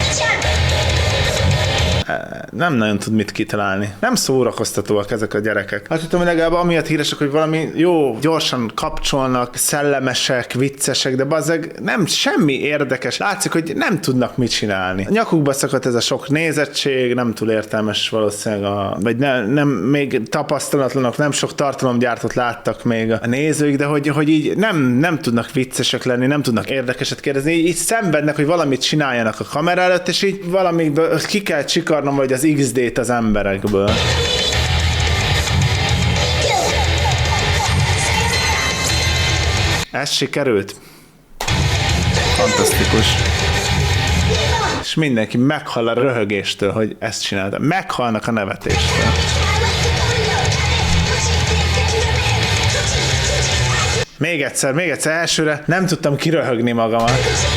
A: Nem nagyon tud mit kitalálni. Nem szórakoztatóak ezek a gyerekek. Hát tudom, hogy legalább amiatt híresek, hogy valami jó, gyorsan kapcsolnak, szellemesek, viccesek, de bazzeg nem semmi érdekes. Látszik, hogy nem tudnak mit csinálni. A nyakukba szakadt ez a sok nézettség, nem túl értelmes valószínűleg, a, vagy ne, nem, még tapasztalatlanok, nem sok tartalomgyártót láttak még a nézőik, de hogy, hogy így nem, nem tudnak viccesek lenni, nem tudnak érdekeset kérdezni, így, így szenvednek, hogy valamit csináljanak a kamera előtt, és így valamiből ki kell csikarnom, vagy az iksz dét az emberekből. Ez sikerült. Fantasztikus. És mindenki meghal a röhögéstől, hogy ezt csinálta. Meghalnak a nevetéstől. Még egyszer, még egyszer elsőre nem tudtam kiröhögni magamat.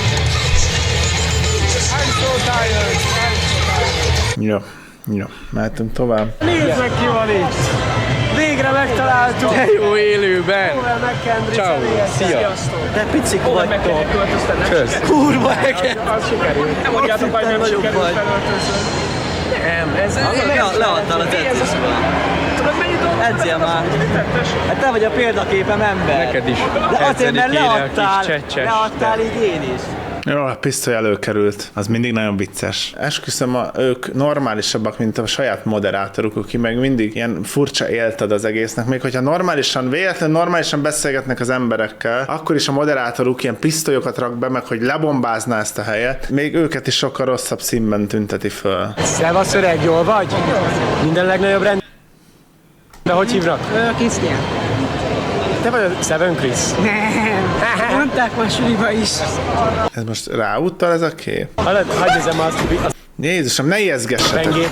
A: Jó, jó, mehetünk tovább.
H: Nézd meg, ki van itt! Végre megtaláltuk!
D: De jó élőben! Ciao, szia!
I: De picik vagytok!
D: Kösz!
I: Kurva eket!
H: Az sikerült. Nem mondjátok, hogy nem sikerült felöltözni. Nem, ez...
I: Le, leadtál az edzésből.
H: Tudod, mennyit dolgozott?
I: Edzél már! Hát te vagy a példaképem ember!
D: Neked is
I: de azért, mert
D: kéne a
I: leadtál,
D: kis cseccses.
I: leadtál így én is.
A: Jó, a pisztoly előkerült. Az mindig nagyon vicces. Esküszöm, a, ők normálisabbak, mint a saját moderátoruk, aki meg mindig ilyen furcsa élt ad az egésznek. Még hogyha normálisan, véletlenül normálisan beszélgetnek az emberekkel, akkor is a moderátoruk ilyen pisztolyokat rak be, meg hogy lebombázná ezt a helyet. Még őket is sokkal rosszabb színben tünteti föl.
H: Szevasz öreg, jól vagy? Minden legnagyobb rend... De hogy hívnak?
I: Krisztián.
H: Te vagy a Seven Chris?
J: Nem, mondták ma suliba is.
A: Ez most ráúttal ez a kép?
H: Hallod, hagyj ezen már azt, azt
A: Jézusom, ne ijeszgessetek.
H: pengét.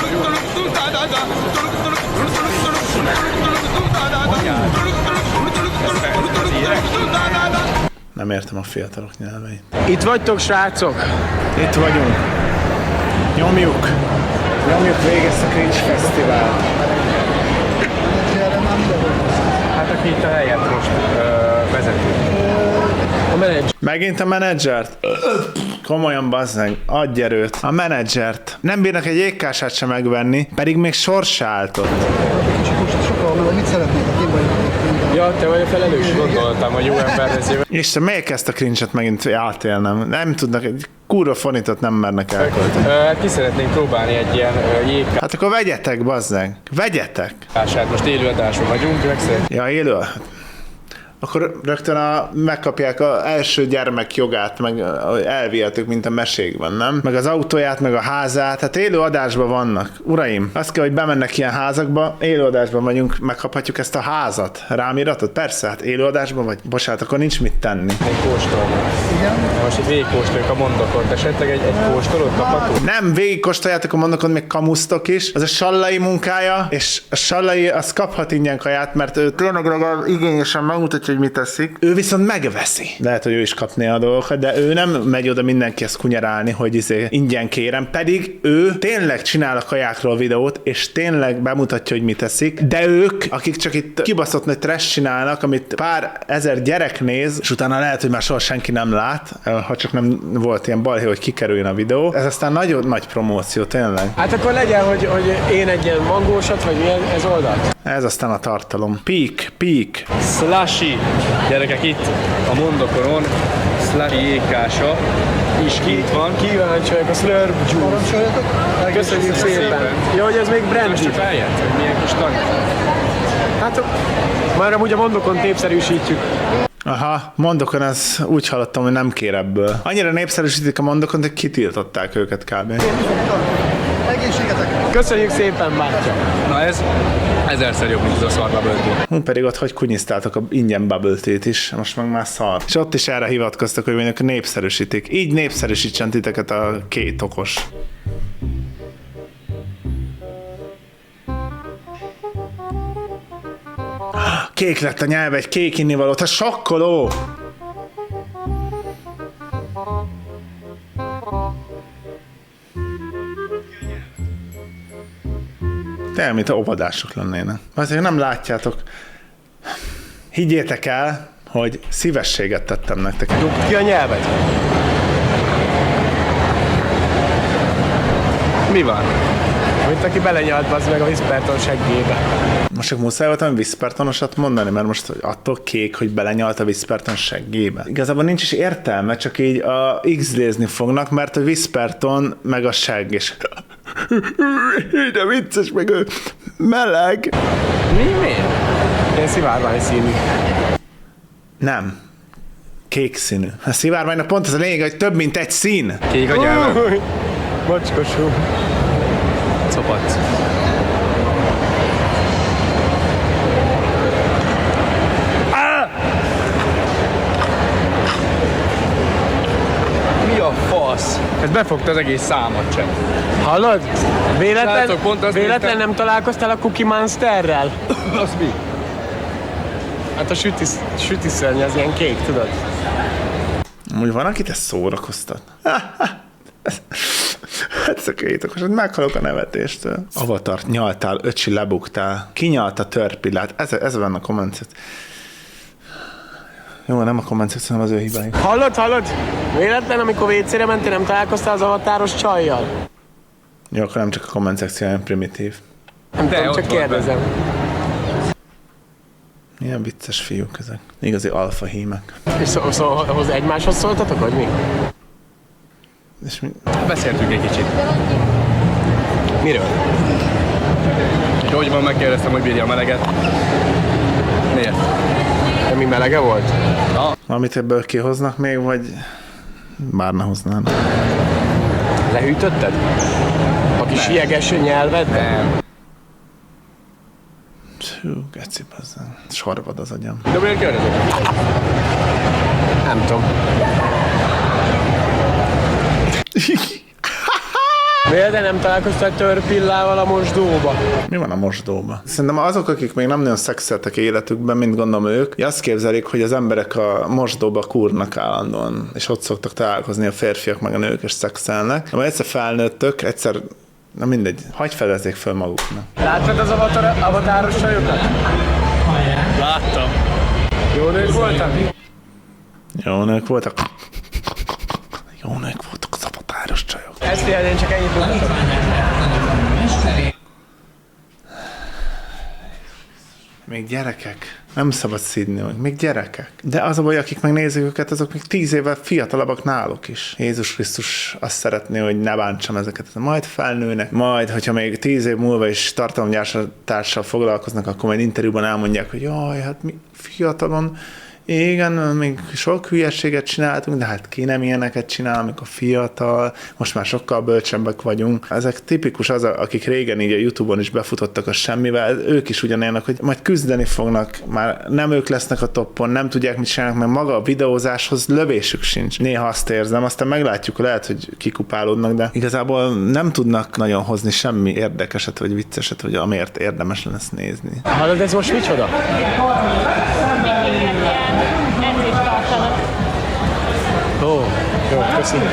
A: Nem értem a fiatalok nyelveit.
H: Itt vagytok, srácok?
A: Itt vagyunk. Nyomjuk. Nyomjuk végig ezt a Cringe Fesztivált.
D: Hát aki itt a helyet most ö, vezeti.
H: A menedzser.
A: Megint a menedzsert? Komolyan, bazzeg, adj erőt. A menedzsert. Nem bírnak egy jégkását sem megvenni, pedig még sorsáltott.
H: Ja, te vagy a felelős.
D: Gondoltam, hogy jó ember lesz jövő.
A: Isten, miért ezt a cringe-et megint átélnem? Nem tudnak, egy kurva fonitot nem mernek elkölteni.
D: Ö, Ki szeretnénk próbálni egy ilyen ö, jégkását.
A: Hát akkor vegyetek, bazzeg. Vegyetek.
D: Most élőadásban vagyunk, legszerűen.
A: Ja, élő. Akkor rögtön a, megkapják az első gyermek jogát, meg elvihetők, mint a mesékben, nem? Meg az autóját, meg a házát, hát élő adásban vannak. Uraim, azt kell, hogy bemennek ilyen házakba, élő adásban vagyunk, megkaphatjuk ezt a házat. Rám iratot? Persze, hát élő adásban vagy. Bocsánat, akkor nincs mit tenni.
D: Egy kóstolni. Igen. Most itt végigkóstoljuk a mondokot, esetleg egy, egy kóstolót kaphatunk?
A: Nem, végigkóstoljátok a mondokon, még kamusztok is. Az a Sallai munkája, és a Sallai az kaphat ingyen kaját, mert ő tényleg igényesen megmutatja, hogy mit teszik. Ő viszont megveszi. Lehet, hogy ő is kapné a dolgokat, de ő nem megy oda mindenkihez kunyarálni, hogy izé ingyen kérem, pedig ő tényleg csinál a kajákról videót, és tényleg bemutatja, hogy mit teszik, de ők, akik csak itt kibaszott nagy trash csinálnak, amit pár ezer gyerek néz, és utána lehet, hogy már soha senki nem lát, ha csak nem volt ilyen balhé, hogy kikerüljön a videó. Ez aztán nagyon nagy promóció, tényleg.
H: Hát akkor legyen, hogy, hogy én egy ilyen mangósat, vagy milyen ez oldalt?
A: Ez aztán a tartalom. Peak, peak.
D: Slushy. Gyerekek, itt a mondokoron Slushy jégkása is itt van.
H: Kíváncsi vagyok a Slurp Juice. Köszönjük szépen. Jó, hogy ez még brandy.
D: Most eljött, hogy milyen kis tani.
H: Hát már amúgy a mondokon népszerűsítjük.
A: Aha, mondokon ez úgy hallottam, hogy nem kér ebből. Annyira népszerűsítik a mondokon, hogy kitiltották őket kb.
H: Köszönjük szépen, bátya.
D: Na ez ezerszer jobb, mint az a szar bubble tea.
A: Hú, pedig ott hogy kunyiztátok a ingyen bubble tea-t is, most meg már szar. És ott is erre hivatkoztak, hogy mondjuk népszerűsítik. Így népszerűsítsen titeket a két okos. Kék lett a nyelv, egy kék innivaló, te sokkoló! Te, mint a óvodások lennének. Azért nem látjátok. Higgyétek el, hogy szívességet tettem nektek.
H: Dugd ki a nyelvet.
D: Mi van?
H: Mint aki belenyalt bazd meg a Whisperton seggébe.
A: Most csak muszáj voltam Whispertonosat mondani, mert most attól kék, hogy belenyalt a Whisperton seggébe. Igazából nincs is értelme, csak így a X-lézni fognak, mert a Whisperton meg a segg is. De vicces, meg ő meleg.
H: Mi? Miért? Ilyen szivárvány színű.
A: Nem. Kék színű. A szivárványnak pont az a lényeg, hogy több, mint egy szín.
D: Kék a nyelven.
H: Mocskosú.
D: Copac. Mi a fasz? Ez befogta az egész számot sem.
H: Hallod? Véletlen,
D: Srácok, pont azt
H: véletlen
D: mondtam-
H: nem találkoztál a Cookie Monsterrel?
D: Az mi?
H: Hát a sütis, sütiszörny az ilyen kék, tudod?
A: Úgy van, akit ezt szórakoztat. Hát ez a két okos, hogy meghalok a nevetéstől. Avatart nyaltál, öcsi lebuktál, kinyalt a törpillát. Ez, ez van a komment. Jó, nem a komment, hanem az ő hibájuk.
H: Hallod, hallod? Véletlen, amikor vécére mentél, nem találkoztál az avatáros csajjal?
A: Jó, akkor nem csak a komment szekció, hanem primitív.
H: Nem
D: De
H: tudom,
D: ott
H: csak
D: volt
H: kérdezem.
A: Milyen vicces fiúk ezek. Igazi alfa hímek.
H: És szó, szó, hoz egymáshoz szóltatok, vagy mi?
A: És mi?
D: Beszéltünk egy kicsit.
H: Miről?
D: És hogy van, megkérdeztem, hogy bírja a meleget. Miért?
H: De mi melege volt?
A: Amit ebből kihoznak még, vagy bár ne hoznának.
H: Lehűtötted? A kis jeges nyelved?
D: Nem.
A: Hú, geci, bazzán. Sorvad az agyam.
D: De miért kérdezek?
H: Nem tudom. Miért de nem találkoztál törpillával a mosdóba?
A: Mi van a mosdóba? Szerintem azok, akik még nem nagyon szexeltek életükben, mint gondolom ők, azt képzelik, hogy az emberek a mosdóba kúrnak állandóan, és ott szoktak találkozni a férfiak meg a nők, és szexelnek. De majd egyszer felnőttök, egyszer, na mindegy, hagyj fedezzék föl maguknak.
H: Láttad az avatar, avatáros csajokat? Láttam. Jó nők voltak?
A: Jó nők voltak. Jó nők voltak az avatáros csajok.
H: Ezt figyelj, én csak ennyit mutatok.
A: Még gyerekek. Nem szabad szidni, hogy még gyerekek. De az a baj, akik megnézik őket, azok még tíz évvel fiatalabbak náluk is. Jézus Krisztus azt szeretné, hogy ne bántsam ezeket. Majd felnőnek, majd, hogyha még tíz év múlva is tartalomgyártással foglalkoznak, akkor majd interjúban elmondják, hogy jaj, hát mi fiatalon, igen, még sok hülyeséget csináltunk, de hát ki nem ilyeneket csinál, amikor fiatal, most már sokkal bölcsebbek vagyunk. Ezek tipikus az, akik régen így a YouTube-on is befutottak a semmivel, ők is ugyanilyenek, hogy majd küzdeni fognak, már nem ők lesznek a toppon, nem tudják, mit csinálnak, mert maga a videózáshoz lövésük sincs. Néha azt érzem, aztán meglátjuk, lehet, hogy kikupálódnak, de igazából nem tudnak nagyon hozni semmi érdekeset, vagy vicceset, vagy amért érdemes lesz nézni.
H: Hallod, ez most micsoda? Ó, oh, jó, köszönöm.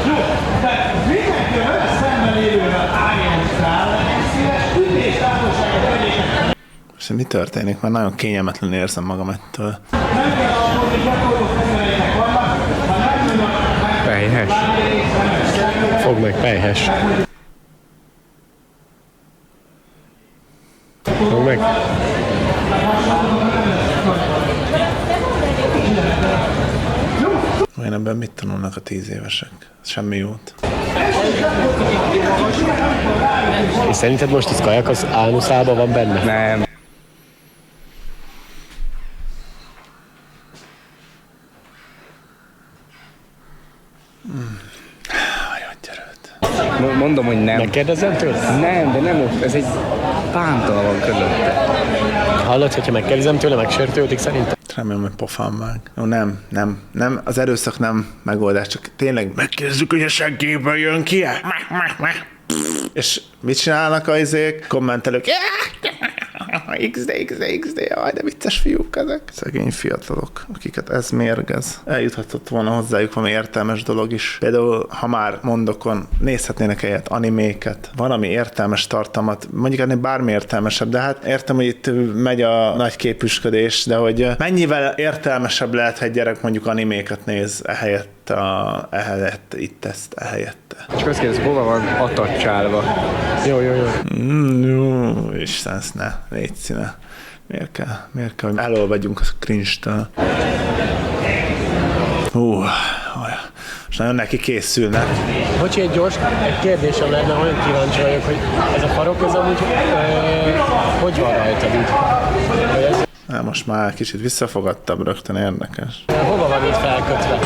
A: És mi történik? Már nagyon kényelmetlen érzem magam ettől.
D: Pelyhes.
H: Fogd meg, pelyhes. Fogd meg.
A: Olyan ebben mit tanulnak a tíz évesek? Semmi jót.
H: És szerinted most az kajak az ánuszában van benne?
D: Nem.
A: Hmm. Hagyj erőt.
D: Mondom, hogy nem.
H: Megkérdezem tőle?
D: Nem, de nem ott. Ez egy pántala van közötte.
H: Hallod, hogyha megkérdezem tőle, megsértődik szerintem?
A: Remélem, hogy pofám vág. Jó, nem, nem, nem, az erőszak nem megoldás, csak tényleg megkérdezzük, hogy a seggéből jön ki -e? És mit csinálnak a izék? Kommentelők. iksz dé, iksz dé, iksz dé, jaj, de vicces fiúk ezek. Szegény fiatalok, akiket ez mérgez. Eljuthatott volna hozzájuk valami értelmes dolog is. Például, ha már mondokon, nézhetnének helyet animéket, valami értelmes tartalmat, mondjuk ennél bármi értelmesebb, de hát értem, hogy itt megy a nagy képüsködés, de hogy mennyivel értelmesebb lehet, ha egy gyerek mondjuk animéket néz ehelyett, a, ehelyett itt ezt, ehelyette.
D: Csak azt kérdez, hova van atacsálva?
H: Jó, jó, jó.
A: Mm, jó, Isten, ne, légy színe. Miért kell, miért kell, hogy elolvadjunk a cringe-től? Hú, most nagyon neki készülnek.
H: Bocsi, egy gyors egy kérdésem lenne, olyan kíváncsi vagyok, hogy ez a farok, ez amúgy ö, hogy van rajtad így? Ez...
A: Na, most már kicsit visszafogadtam, rögtön érdekes.
H: Hova van itt felkötve?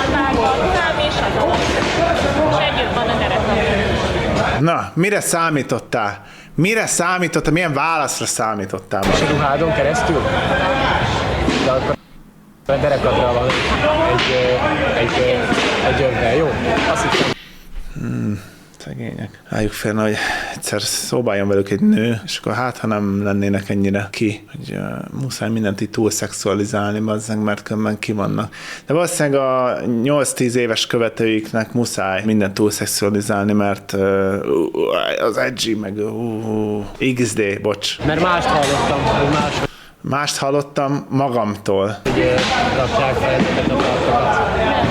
A: Na, mire számítottál? Mire számítottál? Milyen válaszra számítottál?
H: És a ruhádon keresztül? De akkor a derekadra van egy, egy, egy övvel, jó? Azt hiszem.
A: Hmm, szegények. Rájuk félne, hogy egyszer szóba jön velük egy nő, és akkor hát, ha nem lennének ennyire ki, hogy uh, muszáj mindent így túl szexualizálni, bazzeg, mert különben ki vannak. De valószínűleg a nyolc-tíz éves követőiknek muszáj mindent túl szexualizálni, mert uh, az edgy, meg uh, iksz dé, bocs.
H: Mert mást hallottam, hogy más.
A: Mást hallottam magamtól.
H: Hogy rakják fel ezeket a tartokat.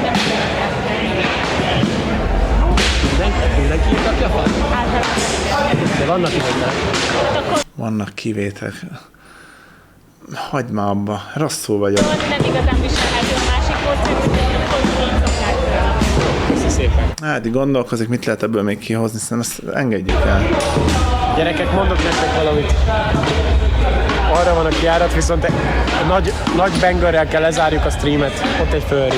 H: Mindenki így rakja fel? De vannak kivételek.
A: Vannak kivételek. Hagyd már abba, rosszul vagyok.
F: Nem igazán viselhető a másik országban, hogy szokták tőle.
H: Köszi szépen.
A: Hát így gondolkozik, mit lehet ebből még kihozni, szerintem ezt engedjük el.
H: Gyerekek, mondok nektek valamit. Arra van a kijárat, viszont egy nagy, nagy bangerrel kell lezárjuk a streamet. Ott egy fölri.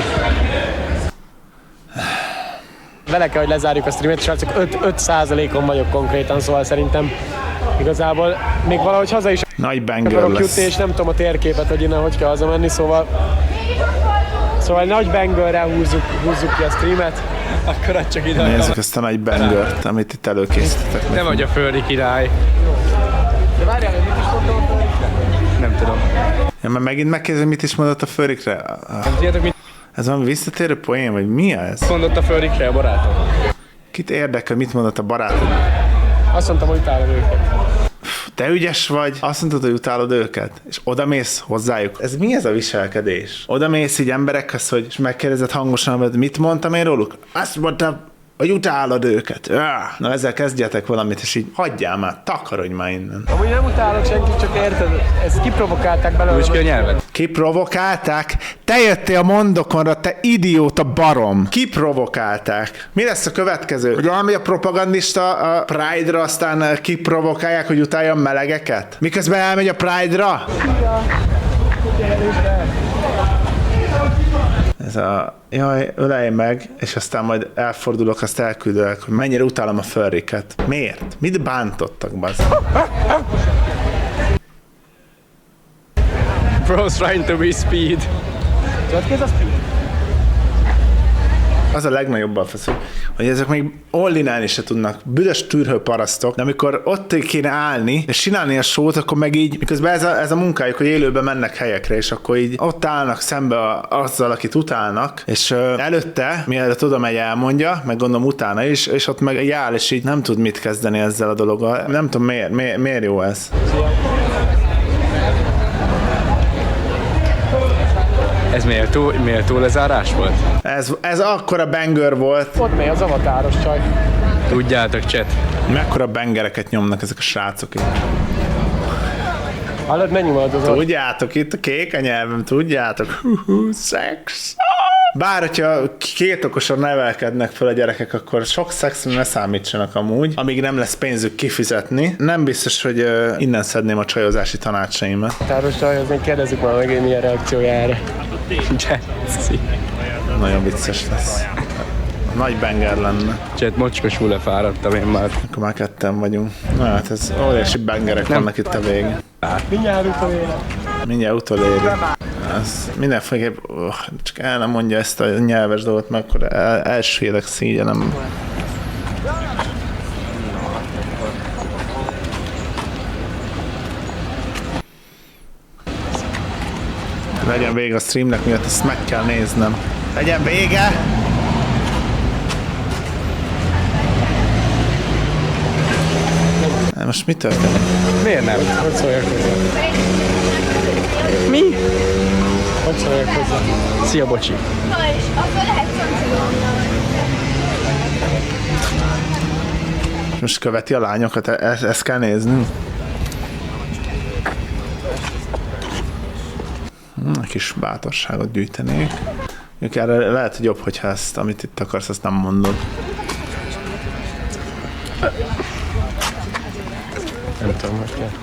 H: Vele kell, hogy lezárjuk a streamet, és csak öt százalékon vagyok konkrétan, szóval szerintem Igazából még valahogy haza is
A: Nagy banger
H: akarok
A: lesz.
H: jutni, és nem tudom a térképet, hogy innen hogy kell hazamenni, szóval szóval nagy bangerrel húzzuk, húzzuk ki a streamet.
D: Akkor adj csak ide.
A: Nézzük ezt a nagy bangert, amit itt előkészítettek.
D: Nem vagy a földi király.
H: De várjál, hogy mit is mondtam a Fölrikre?
D: Nem tudom.
A: Ja, mert megint megkérdezem, mit is mondott a Fölrikre.
D: Nem tudjátok, mit
A: Ez valami visszatérő poén, vagy mi ez?
D: mondott a Fölrikre a barátom?
A: Kit érdekel, mit mondott a barátod?
H: Azt mondtam, hogy utálom őket.
A: Te ügyes vagy, azt mondtad, hogy utálod őket, és odamész hozzájuk. Ez mi ez a viselkedés? Odamész így emberekhez, hogy és megkérdezed hangosan, hogy mit mondtam én róluk? Azt mondtam, hogy utálod őket. Öh. Na ezzel kezdjetek valamit, és így hagyjál már, takarodj már innen.
H: Amúgy nem utálok senkit, csak érted, ezt kiprovokálták belőle.
D: Úgy ki a nyelvet.
A: Kiprovokálták? Te jöttél a mondokonra, te idióta barom. Kiprovokálták. Mi lesz a következő? Hogy valami a propagandista a Pride-ra aztán kiprovokálják, hogy utálja a melegeket? Miközben elmegy a Pride-ra? Ez a, jaj, ölelj meg, és aztán majd elfordulok, azt elküldök, hogy mennyire utálom a furriket. Miért? Mit bántottak, bazd?
D: Bro's trying to be speed.
H: Tudod ki ez a speed?
A: Az a legnagyobb a feszül, hogy ezek még ollinálni se tudnak, büdös tűrhő parasztok, de amikor ott kéne állni, és csinálni a sót, akkor meg így, miközben ez a, ez a munkájuk, hogy élőben mennek helyekre, és akkor így ott állnak szembe a, azzal, akit utálnak, és uh, előtte, mielőtt oda megy, elmondja, meg gondolom utána is, és ott meg áll, és így nem tud mit kezdeni ezzel a dologgal. Nem tudom, miért, miért, miért jó ez.
D: Ez méltó, méltó lezárás volt?
A: Ez, ez akkora banger volt.
H: Ott megy az avatáros csaj.
D: Tudjátok, chat.
A: Mekkora bangereket nyomnak ezek a srácok itt.
H: Hallod, mennyi volt az ott?
A: Tudjátok, itt a kék a nyelvem, tudjátok. Hú, szex. Bár, hogyha két okosan nevelkednek fel a gyerekek, akkor sok szexre ne számítsanak amúgy, amíg nem lesz pénzük kifizetni. Nem biztos, hogy uh, innen szedném a csajozási tanácsaimat.
H: Táros csaj, azért kérdezzük már meg, hogy milyen reakciójára.
D: Jetszi.
A: Nagyon vicces lesz. Nagy banger lenne.
D: Chat, mocskosul lefáradtam én már.
A: Akkor már ketten vagyunk. Na hát ez óriási bangerek nem. Vannak itt a végén.
H: Mindjárt utolér.
A: Mindjárt utoléri. Ez mindenféleképp, oh, csak el nem mondja ezt a nyelves dolgot, mert akkor el, elsüllyedek szígyenem. Legyen vége a streamnek, miatt ezt meg kell néznem. Legyen vége! Most mi történik?
D: Miért nem?
H: Hogy szóljak hozzá?
D: Mi?
H: Hogy szóljak hozzá?
D: Szia, bocsi.
E: És akkor lehet
A: Most követi a lányokat, ezt, ezt kell nézni. Hm, egy kis bátorságot gyűjtenék. Mondjuk erre lehet, hogy jobb, hogyha ezt, amit itt akarsz, azt nem mondod.
H: Nem tudom, hogy kell.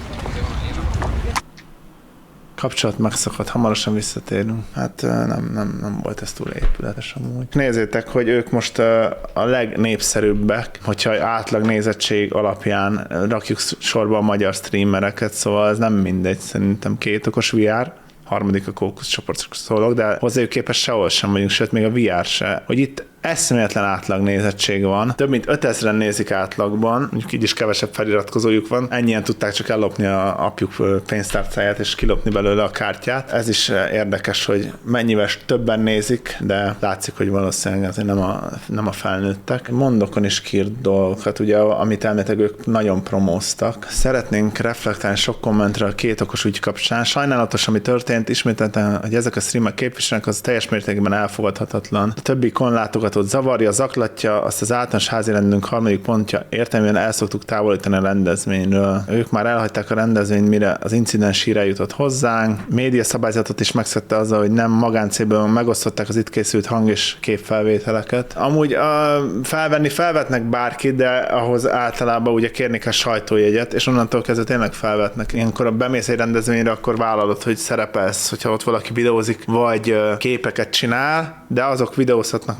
A: Kapcsolat megszakadt, hamarosan visszatérünk. Hát nem, nem, nem volt ez túl épületes amúgy. Nézzétek, hogy ők most a legnépszerűbbek, hogyha átlag nézettség alapján rakjuk sorba a magyar streamereket, szóval ez nem mindegy, szerintem két okos vé er, harmadik a Kókusz csoport szólok, de hozzájuk képest sehol sem vagyunk, sőt még a vé er se. Hogy itt eszméletlen átlag nézettség van. Több mint ötezren nézik átlagban, mondjuk így is kevesebb feliratkozójuk van. Ennyien tudták csak ellopni a apjuk pénztárcáját és kilopni belőle a kártyát. Ez is érdekes, hogy mennyivel többen nézik, de látszik, hogy valószínűleg azért nem a, nem a felnőttek. Mondokon is kírt dolgokat, ugye, amit elméletek ők nagyon promóztak. Szeretnénk reflektálni sok kommentre a két okos ügy kapcsán. Sajnálatos, ami történt, ismételten, hogy ezek a streamek képviselnek, az teljes mértékben elfogadhatatlan. A többi konlátogat ott zavarja, zaklatja, azt az általános házirendünk harmadik pontja értelműen el szoktuk távolítani a rendezvényről. Ők már elhagyták a rendezvényt, mire az incidens híre jutott hozzánk. Média szabályzatot is megszegte azzal, hogy nem magáncélból megosztották az itt készült hang- és képfelvételeket. Amúgy a felvenni felvetnek bárkit, de ahhoz általában ugye kérni kell sajtójegyet, és onnantól kezdve tényleg felvetnek. Ilyenkor a bemész egy rendezvényre, akkor vállalod, hogy szerepelsz, hogyha ott valaki videózik, vagy képeket csinál, de azok videózhatnak meg, csinál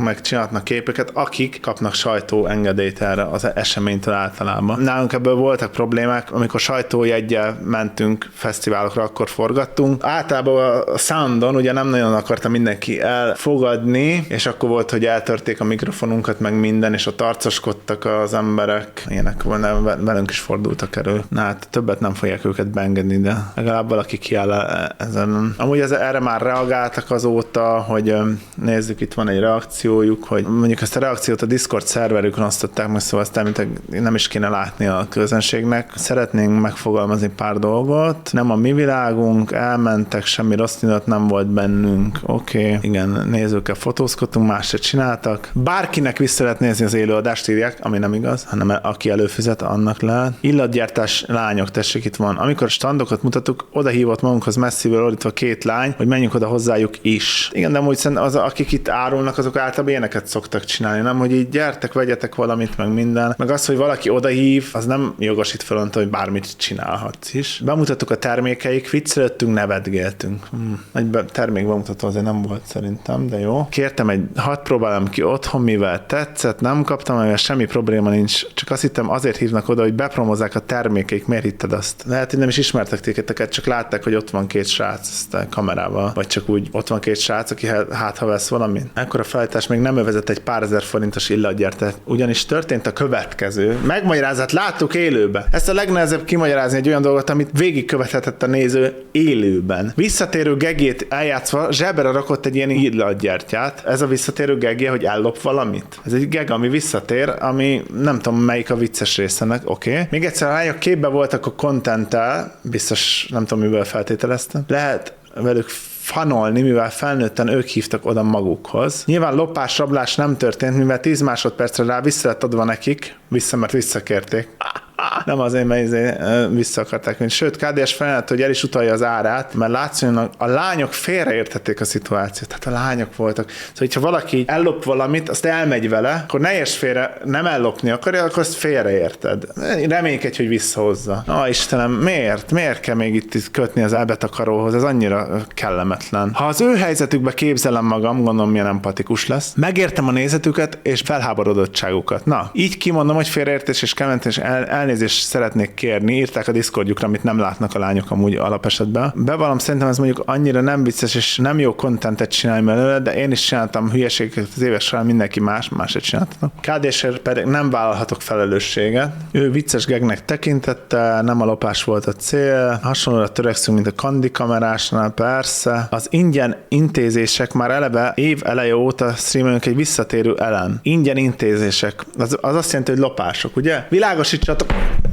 A: csinálhatnak képeket, akik kapnak sajtóengedélyt erre az eseménytől általában. Nálunk ebből voltak problémák, amikor sajtójeggyel mentünk fesztiválokra, akkor forgattunk. Általában a soundon ugye nem nagyon akarta mindenki elfogadni, és akkor volt, hogy eltörték a mikrofonunkat, meg minden, és ott arcoskodtak az emberek. Ilyenek velünk is fordultak elő. Na hát többet nem fogják őket beengedni, de legalább valaki kiáll ezen. Amúgy ez, erre már reagáltak azóta, hogy nézzük, itt van egy reakciójuk, hogy mondjuk ezt a reakciót a Discord szerverükön osztották meg, szóval ezt nem is kéne látni a közönségnek. Szeretnénk megfogalmazni pár dolgot. Nem a mi világunk, elmentek, semmi rossz nyilat nem volt bennünk. Oké, okay. Igen, nézőkkel fotózkodtunk, más se csináltak. Bárkinek vissza lehet nézni az élőadást, írják, ami nem igaz, hanem aki előfizet, annak lehet. Illatgyártás lányok, tessék, itt van. Amikor standokat mutattuk, oda hívott magunkhoz messzivel ordítva két lány, hogy menjünk oda hozzájuk is. Igen, de amúgy az, akik itt árulnak, azok általában ilyeneket szoktak csinálni, nem, hogy így gyertek, vegyetek valamit, meg minden. Meg az, hogy valaki odahív, az nem jogosít fel, hogy bármit csinálhatsz is. Bemutattuk a termékeik, viccelődtünk, nevetgéltünk. Hmm. Egy be- termékbemutató azért nem volt szerintem, de jó. Kértem egy, hadd próbálom ki otthon, mivel tetszett, nem kaptam, amivel semmi probléma nincs. Csak azt hittem, azért hívnak oda, hogy bepromozzák a termékeik. Miért hitted azt? Lehet, hogy nem is ismertek téged, csak látták, hogy ott van két srác ezt a kamerával, vagy csak úgy ott van két srác, aki hát ha vesz valamit. Ekkor a felállítás még nem övezett egy pár ezer forintos illatgyártás. Ugyanis történt a következő. Megmagyarázat láttuk élőben. Ezt a legnehezebb kimagyarázni egy olyan dolgot, amit végigkövethetett a néző élőben. Visszatérő gegét eljátszva zsebre rakott egy ilyen illatgyártyát. Ez a visszatérő gegje, hogy ellop valamit. Ez egy geg, ami visszatér, ami nem tudom melyik a vicces részenek. Oké. Okay. Még egyszer a lányok képbe voltak a contenttel, biztos nem tudom mivel feltételeztem. Lehet velük fanolni, mivel felnőtten ők hívtak oda magukhoz. Nyilván lopás, rablás nem történt, mivel tíz másodpercre rá vissza lett adva nekik, vissza, mert visszakérték. Nem azért, mert izé, vissza akarták vinni. Sőt, ká dé es felállt, hogy el is utalja az árát, mert látszik, hogy a lányok félreértették a szituációt. Tehát a lányok voltak. Szóval, hogyha valaki ellop valamit, azt elmegy vele, akkor ne érts félre, nem ellopni akarja, akkor azt félreérted. Reménykedj, hogy visszahozza. Ó, Istenem, miért? Miért kell még itt, itt kötni az elbetakaróhoz? Ez annyira kellemetlen. Ha az ő helyzetükbe képzelem magam, gondolom, milyen empatikus lesz. Megértem a nézetüket és felháborodottságukat. Na, így kimondom, hogy félreértés és kellemetés el, elnézést szeretnék kérni, írták a Discordjukra, amit nem látnak a lányok amúgy alapesetben. Bevallom, szerintem ez mondjuk annyira nem vicces és nem jó kontentet csinálni belőle, de én is csináltam hülyeségeket az évek során, mindenki más, másért csináltatok. ká dé es-ért pedig nem vállalhatok felelősséget. Ő vicces gegnek tekintette, nem a lopás volt a cél, hasonlóra törekszünk, mint a Kandi kamerásnál, persze. Az ingyen intézések már eleve év eleje óta streamelünk egy visszatérő ellen. Ingyen intézések. Az, az azt jelenti, hogy lopások, ugye? Világosítsatok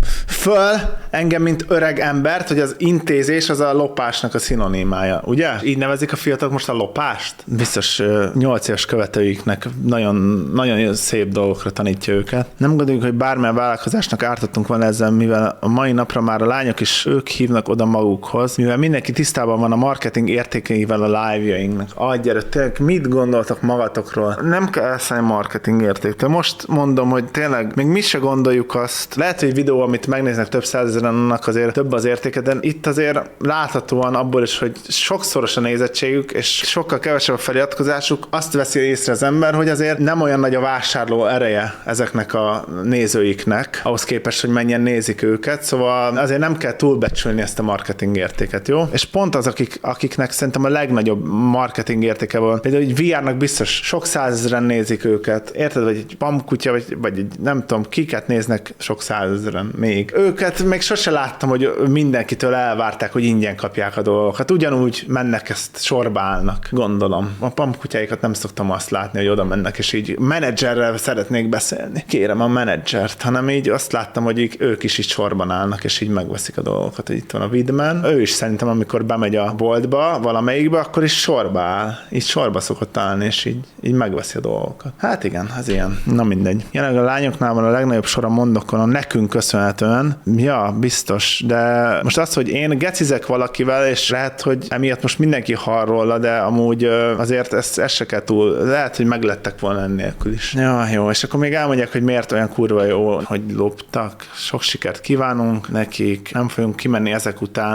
A: föl engem, mint öreg embert, hogy az intézés az a lopásnak a szinonimája, ugye? Így nevezik a fiatalok most a lopást? Biztos nyolc éves követőiknek nagyon, nagyon szép dolgokra tanítja őket. Nem gondoljuk, hogy bármilyen vállalkozásnak ártottunk van ezzel, mivel a mai napra már a lányok is ők hívnak oda magukhoz, mivel mindenki tisztában van a marketing értékeivel a live-jainknak. Adj, tényleg mit gondoltak magatokról? Nem kell elszállni marketing értéktől. Most mondom, hogy tényleg még mi se gondoljuk azt. Lehet, hogy videó, amit megnéznek több százezeren, annak azért több az értéke, de itt azért láthatóan abból is, hogy sokszoros a nézettségük, és sokkal kevesebb a feliratkozásuk, azt veszi észre az ember, hogy azért nem olyan nagy a vásárló ereje ezeknek a nézőiknek, ahhoz képest, hogy mennyien nézik őket, szóval azért nem kell túlbecsülni ezt a marketing értéket, jó? És pont az, akik, akiknek szerintem a legnagyobb marketing értéke van, például egy vé er-nak biztos sok százezren nézik őket, érted, vagy egy pamkutya, vagy, vagy egy, nem tudom, kiket néznek sok százezren még. Őket még sose láttam, hogy mindenkitől elvárták, hogy ingyen kapják a dolgokat. Ugyanúgy mennek, ezt sorba állnak, gondolom. A pamkutyáikat nem szoktam azt látni, hogy oda mennek, és így menedzserrel szeretnék beszélni. Kérem a menedzsert, hanem így azt láttam, hogy így, ők is így sorban állnak, és így megveszik a dolgokat. Hogy itt van a Vidman. Ő is szerintem, amikor bemegy a boltba, valamelyikbe, akkor is sorba áll. Így sorba szokott állni, és így, így megveszi a dolgokat. Hát igen, ez ilyen. Na mindegy. Jelenleg a lányoknál van a legnagyobb sor a mondokon, a nekünk köszönhetően. Ja, biztos, de most az, hogy én gecizek valakivel, és lehet, hogy emiatt most mindenki hall róla, de amúgy azért ezt, ezt se kell túl, lehet, hogy meglettek volna ennélkül is. Ja, jó, és akkor még elmondják, hogy miért olyan kurva jó, hogy loptak. Sok sikert kívánunk nekik, nem fogunk kimenni ezek után,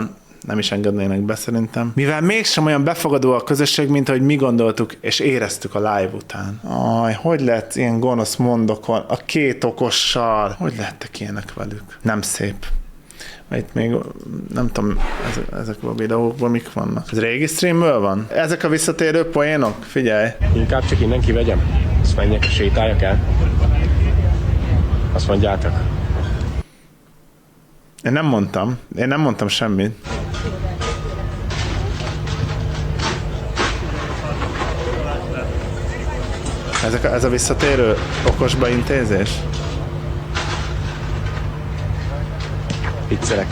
A: nem is engednének be szerintem. Mivel mégsem olyan befogadó a közösség, mint ahogy mi gondoltuk, és éreztük a live után. Aj, hogy lehet ilyen gonosz mondokon, a két okossal, hogy lehettek ilyenek velük? Nem szép. Itt még, nem tudom, ezek a videókban mik vannak. Ez régi streamből van? Ezek a visszatérő poénok? Figyelj!
H: Inkább csak innen kivegyem. Azt menjek, sétáljak el. Azt mondjátok.
A: Én nem mondtam. Én nem mondtam semmit. Ezek a, ez a visszatérő okosba intézés?
H: Viccelek.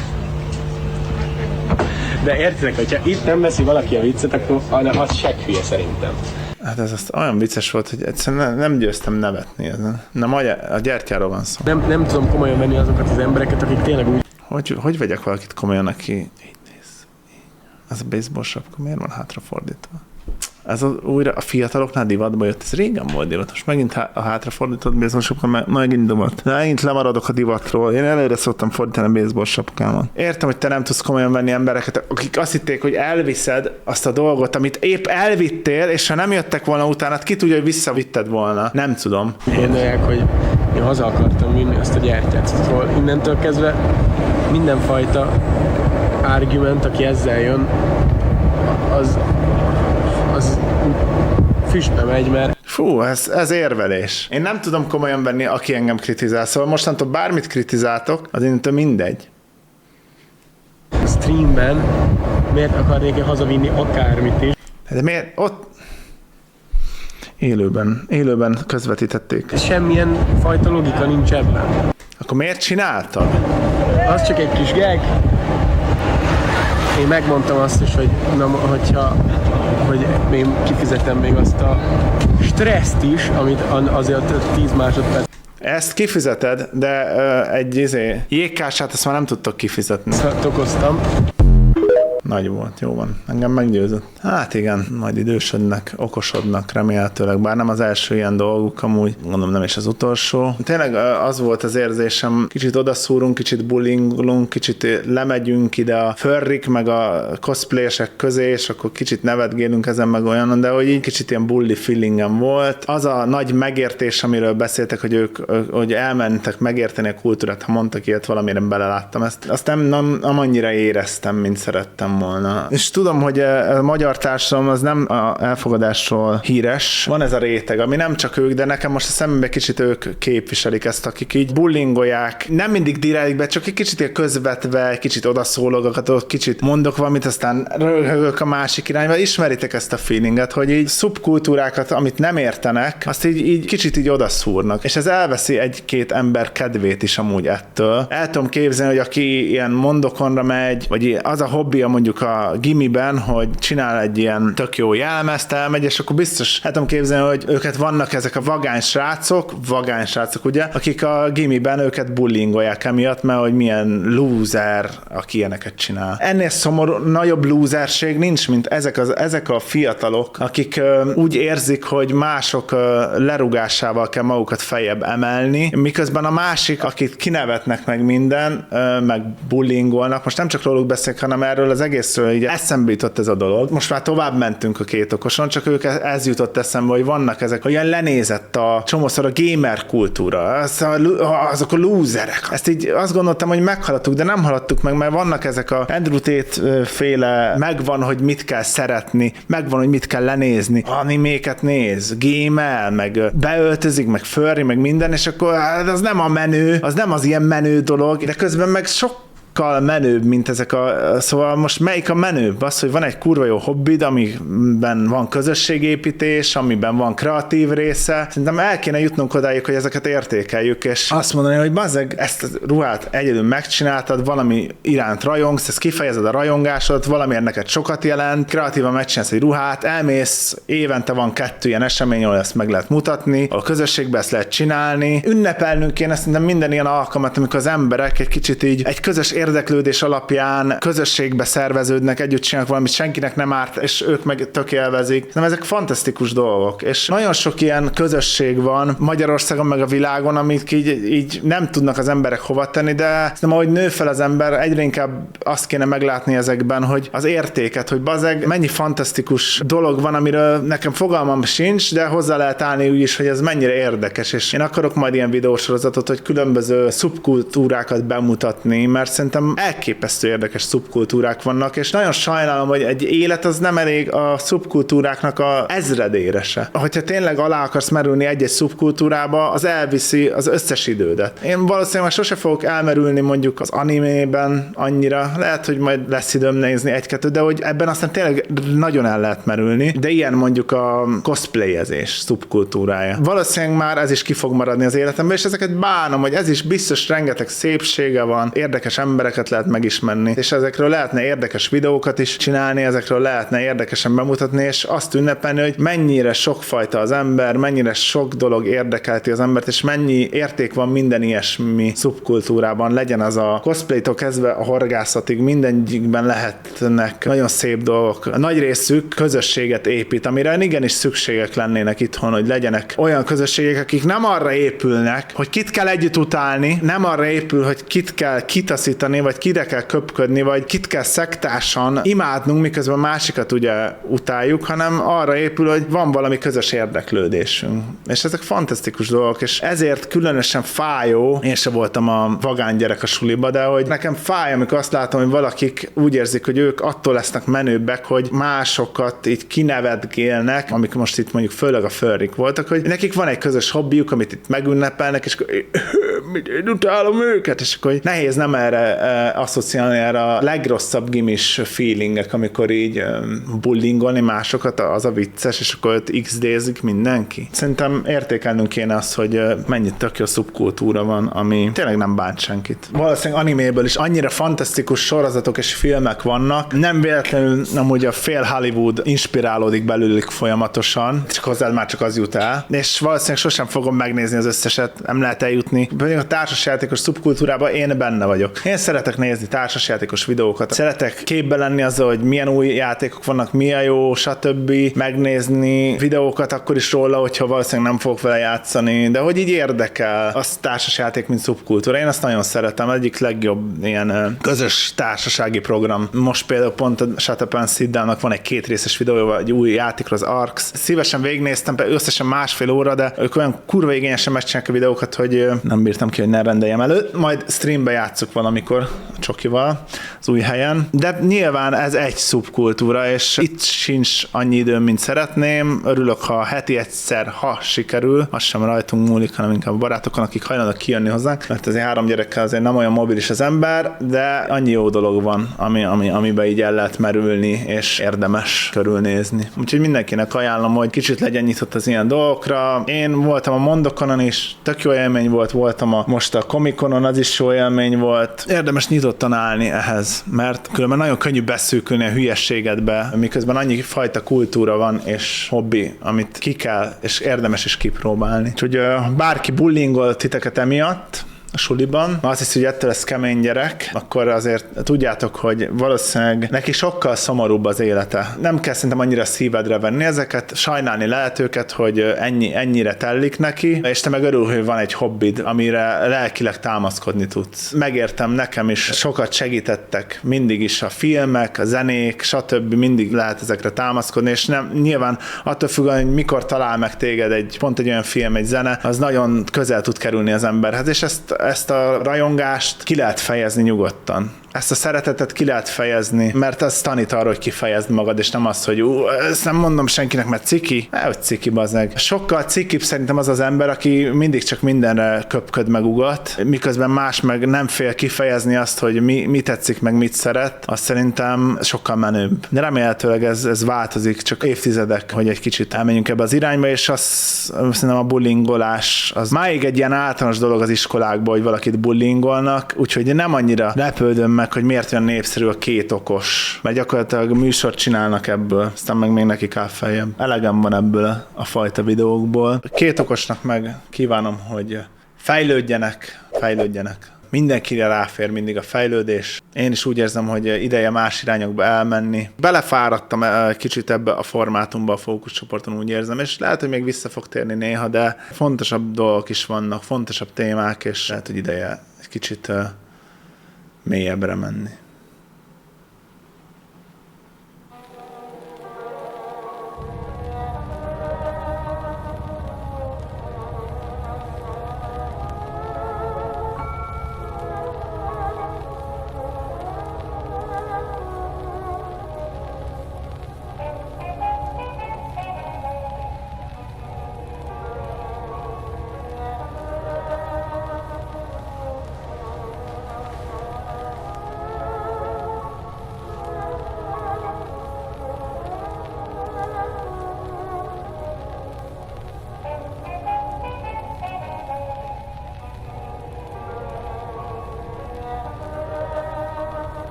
H: De értitek, hogyha itt nem veszi valaki a viccet, akkor az segg-hülye szerintem.
A: Hát ez azt olyan vicces volt, hogy egyszerűen nem, nem győztem nevetni ezen. Nem, a gyertyáról van szó.
H: Nem, nem tudom komolyan venni azokat az embereket, akik tényleg úgy...
A: Hogy, hogy vegyek valakit komolyan, aki... Így néz, így. Ez a baseball sapka miért van hátrafordítva? Ez az újra a fiataloknál divatba jött, ez régen volt divat, most megint há- a hátrafordított baseball sapka, meg, megint divat. Megint lemaradok a divatról, én előre szoktam fordítani a baseball sapkámat. Értem, hogy te nem tudsz komolyan venni embereket, akik azt hitték, hogy elviszed azt a dolgot, amit épp elvittél, és ha nem jöttek volna utána, ki tudja, hogy visszavitted volna. Nem tudom.
H: Érdekek, hogy én haza akartam vinni azt a gyertyát, szóval innentől kezdve mindenfajta argument, aki ezzel jön, az az füstbe megy, mert...
A: Fú, ez, ez érvelés. Én nem tudom komolyan venni, aki engem kritizál, szóval mostantól bármit kritizáltok, az innentől mindegy.
H: Streamben miért akarnék én hazavinni akármit is?
A: De miért? Ott... Élőben, élőben közvetítették.
H: Semmilyen fajta logika nincs ebben.
A: Akkor miért csináltad?
H: Az csak egy kis gag. Én megmondtam azt is, hogy na, hogyha hogy én kifizetem még azt a stresszt is, amit azért tíz másodperc.
A: Ezt kifizeted, de uh, egy izé, jégkását ezt már nem tudtok kifizetni.
H: Szóval okoztam.
A: Nagy volt, jó van. Engem meggyőzött. Hát igen, majd idősödnek, okosodnak remélhetőleg, bár nem az első ilyen dolguk, amúgy mondom nem is az utolsó. Tényleg az volt az érzésem, kicsit odaszúrunk, kicsit bullyingolunk, kicsit lemegyünk ide a furrik, meg a cosplayesek közé, és akkor kicsit nevetgélünk ezen meg olyanon, de hogy így kicsit ilyen bully feelingem volt. Az a nagy megértés, amiről beszéltek, hogy ők hogy elmentek megérteni a kultúrát, ha mondtak ilyet, valamire beleláttam ezt. Azt nem, nem, nem annyira éreztem, mint szerettem volna. És tudom, hogy a magyar társadalom az nem a elfogadásról híres. Van ez a réteg, ami nem csak ők, de nekem most a szemembe kicsit ők képviselik ezt, akik így bullingolják. Nem mindig direktbe, csak egy kicsit ilyen közvetve, kicsit odaszólogatok, kicsit mondok valamit, aztán röhögök a másik irányba. Ismeritek ezt a feelinget, hogy így szubkultúrákat, amit nem értenek, azt így, így kicsit így odaszúrnak. És ez elveszi egy-két ember kedvét is amúgy ettől. El tudom képzelni, hogy aki ilyen mondokonra megy, vagy az a hobbija mondjuk a gimiben, hogy csinál egy ilyen tök jó jelmezt, elmegy, és akkor biztos el tudom képzelni, hogy őket vannak ezek a vagány srácok, vagány srácok ugye, akik a gimiben őket bullingolják emiatt, mert hogy milyen loser, aki ilyeneket csinál. Ennél szomorú, nagyobb loserség nincs, mint ezek, az, ezek a fiatalok, akik uh, úgy érzik, hogy mások uh, lerugásával kell magukat feljebb emelni, miközben a másik, akit kinevetnek meg minden, uh, meg bullingolnak, most nem csak róluk beszélek, hanem erről az egészről így eszembe jutott ez a dolog. Most már tovább mentünk a két okoson, csak ők ez jutott eszembe, hogy vannak ezek, olyan lenézett a csomószor a gamer kultúra, az a, azok a lúzerek. Ezt így azt gondoltam, hogy meghaladtuk, de nem haladtuk meg, mert vannak ezek a Andrew Tate féle, megvan, hogy mit kell szeretni, megvan, hogy mit kell lenézni, animéket néz, gémel, meg beöltözik, meg furry, meg minden, és akkor az nem a menő, az nem az ilyen menő dolog, de közben meg sok menőbb, mint ezek a... Szóval most melyik a menőbb? Az, hogy van egy kurva jó hobbid, amiben van közösségépítés, amiben van kreatív része. Szerintem el kéne jutnunk odáig, hogy ezeket értékeljük, és azt mondani, hogy bazzeg, ezt a ruhát egyedül megcsináltad, valami iránt rajongsz, ezt kifejezed a rajongásodat, valamiért neked sokat jelent, kreatívan megcsinálsz egy ruhát, elmész, évente van kettő ilyen esemény, ahol ezt meg lehet mutatni, a közösségben ezt lehet csinálni. Ünnepelnünk kéne szerintem minden ilyen alkalmat, amikor az emberek egy kicsit így egy közös érdeklődés alapján közösségbe szerveződnek, együtt csinálnak valamit, senkinek nem árt, és ők meg tök élvezik. Nem, ezek fantasztikus dolgok, és nagyon sok ilyen közösség van Magyarországon meg a világon, amit így, így nem tudnak az emberek hova tenni, de nem, ahogy nő fel az ember, egyre inkább azt kéne meglátni ezekben, hogy az értéket, hogy bazeg, mennyi fantasztikus dolog van, amiről nekem fogalmam sincs, de hozzá lehet állni úgy is, hogy ez mennyire érdekes, és én akarok majd ilyen videósorozatot, hogy különböző szubkultúrákat bemutatni, mert szerintem elképesztő érdekes szubkultúrák vannak, és nagyon sajnálom, hogy egy élet az nem elég a szubkultúráknak a ezredére se. Hogyha tényleg alá akarsz merülni egy-egy szubkultúrába, az elviszi az összes idődet. Én valószínűleg sose fogok elmerülni mondjuk az animében annyira, lehet, hogy majd lesz időm nézni egy-kettő, de hogy ebben aztán tényleg nagyon el lehet merülni, de ilyen mondjuk a cosplayezés szubkultúrája. Valószínűleg már ez is ki fog maradni az életemben, és ezeket bánom, hogy ez is biztos rengeteg szépsége van, érdekes embereket lehet megismerni, és ezekről lehetne érdekes videókat is csinálni, ezekről lehetne érdekesen bemutatni, és azt ünnepelni, hogy mennyire sokfajta az ember, mennyire sok dolog érdekelti az embert, és mennyi érték van minden ilyesmi szubkultúrában, legyen az a cosplaytól kezdve a horgászatig, mindegyikben lehetnek nagyon szép dolgok. A nagy részük közösséget épít, amire igenis szükségek lennének itthon, hogy legyenek olyan közösségek, akik nem arra épülnek, hogy kit kell együtt utálni, nem arra épül, hogy kit kell kitaszítani, vagy kire kell köpködni, vagy kit kell szektásan imádnunk, miközben másikat ugye utáljuk, hanem arra épül, hogy van valami közös érdeklődésünk. És ezek fantasztikus dolgok, és ezért különösen fájó, én sem voltam a vagány gyerek a suliba, de hogy nekem fáj, amikor azt látom, hogy valakik úgy érzik, hogy ők attól lesznek menőbbek, hogy másokat így kinevetgélnek, amik most itt mondjuk főleg a furrik voltak, hogy nekik van egy közös hobbiuk, amit itt megünnepelnek, és akkor én utálom őket, és akkor nehéz nem erre e, asszociálni erre a legrosszabb gimis feelingek, amikor így e, bullingolni másokat, az a vicces, és akkor ott iksz dézik mindenki. Szerintem értékelnünk kéne azt, hogy mennyit tök jó szubkultúra van, ami tényleg nem bánt senkit. Valószínűleg animéből is annyira fantasztikus sorozatok és filmek vannak, nem véletlenül amúgy a fél Hollywood inspirálódik belőlük folyamatosan, csak hozzá már csak az jut el, és valószínűleg sosem fogom megnézni az összeset, nem lehet eljutni. A társasjátékos szubkultúrában én benne vagyok. Én szeretek nézni társasjátékos videókat, szeretek képbe lenni azzal, hogy milyen új játékok vannak, mi a jó, stb. Megnézni videókat akkor is róla, hogyha valószínűleg nem fogok vele játszani, de hogy így érdekel az társasjáték, mint szubkultúra. Én azt nagyon szeretem, egyik legjobb ilyen közös társasági program. Most például pont a Shut Up and Sit Down-nak van egy kétrészes videója, egy új játékról, az Arx. Szívesen végignéztem, összesen másfél óra, de ők olyan kurva igényesen megcsinálják a videókat, hogy nem bírtam ki, hogy ne rendeljem elő. Majd streambe játszok valamikor a Csokival az új helyen. De nyilván ez egy szubkultúra, és itt sincs annyi időm, mint szeretném. Örülök, ha heti egyszer, ha sikerül, az sem rajtunk múlik, hanem inkább a barátokon, akik hajlandók kijönni hozzánk, mert azért három gyerekkel azért nem olyan mobilis az ember, de annyi jó dolog van, ami, ami, amiben így el lehet merülni, és érdemes körülnézni. Úgyhogy mindenkinek ajánlom, hogy kicsit legyen nyitott az ilyen dolgokra. Én voltam a Mondokonon is, tök jó élmény volt, voltam a, most a Comic-Conon, az is jó élmény volt. Érdemes nyitottan állni ehhez, mert különben nagyon könnyű beszűkülni a hülyességedbe, miközben annyi fajta kultúra van és hobbi, amit ki kell, és érdemes is kipróbálni. Úgyhogy bárki bullingol titeket emiatt, a suliban. Azt hiszi, hogy ettől lesz kemény gyerek, akkor azért tudjátok, hogy valószínűleg neki sokkal szomorúbb az élete. Nem kell szerintem annyira szívedre venni ezeket, sajnálni lehet őket, hogy ennyi, ennyire tellik neki, és te meg örül, hogy van egy hobbid, amire lelkileg támaszkodni tudsz. Megértem, nekem is sokat segítettek mindig is a filmek, a zenék, stb. Mindig lehet ezekre támaszkodni, és nem, nyilván attól függően, hogy mikor talál meg téged egy, pont egy olyan film, egy zene, az nagyon közel tud kerülni az emberhez, és ezt ezt a rajongást ki lehet fejezni nyugodtan. Ezt a szeretetet ki lehet fejezni, mert az tanít arra, hogy kifejezd magad, és nem az, hogy ú, ezt nem mondom senkinek, mert ciki. Ne, hogy ciki, bazeg. Sokkal cikibb szerintem az az ember, aki mindig csak mindenre köpköd meg ugat, miközben más meg nem fél kifejezni azt, hogy mi, mi tetszik, meg mit szeret, az szerintem sokkal menőbb. De remélhetőleg ez, ez változik, csak évtizedek, hogy egy kicsit elmenjünk ebbe az irányba, és az szerintem a bullingolás, az máig egy ilyen általános dolog az iskolákban, hogy valakit bullingolnak, úgyhogy nem annyira lepődöm meg, hogy miért olyan népszerű a két okos, mert gyakorlatilag műsort csinálnak ebből, aztán meg még neki kell feljebb. Elegem van ebből a fajta videókból. Két okosnak meg kívánom, hogy fejlődjenek, fejlődjenek, mindenkire ráfér mindig a fejlődés. Én is úgy érzem, hogy ideje más irányokba elmenni. Belefáradtam kicsit ebbe a formátumba a fókuszcsoporton, úgy érzem, és lehet, hogy még vissza fog térni néha, de fontosabb dolgok is vannak, fontosabb témák, és lehet, hogy ideje egy kicsit mélyebbre menni.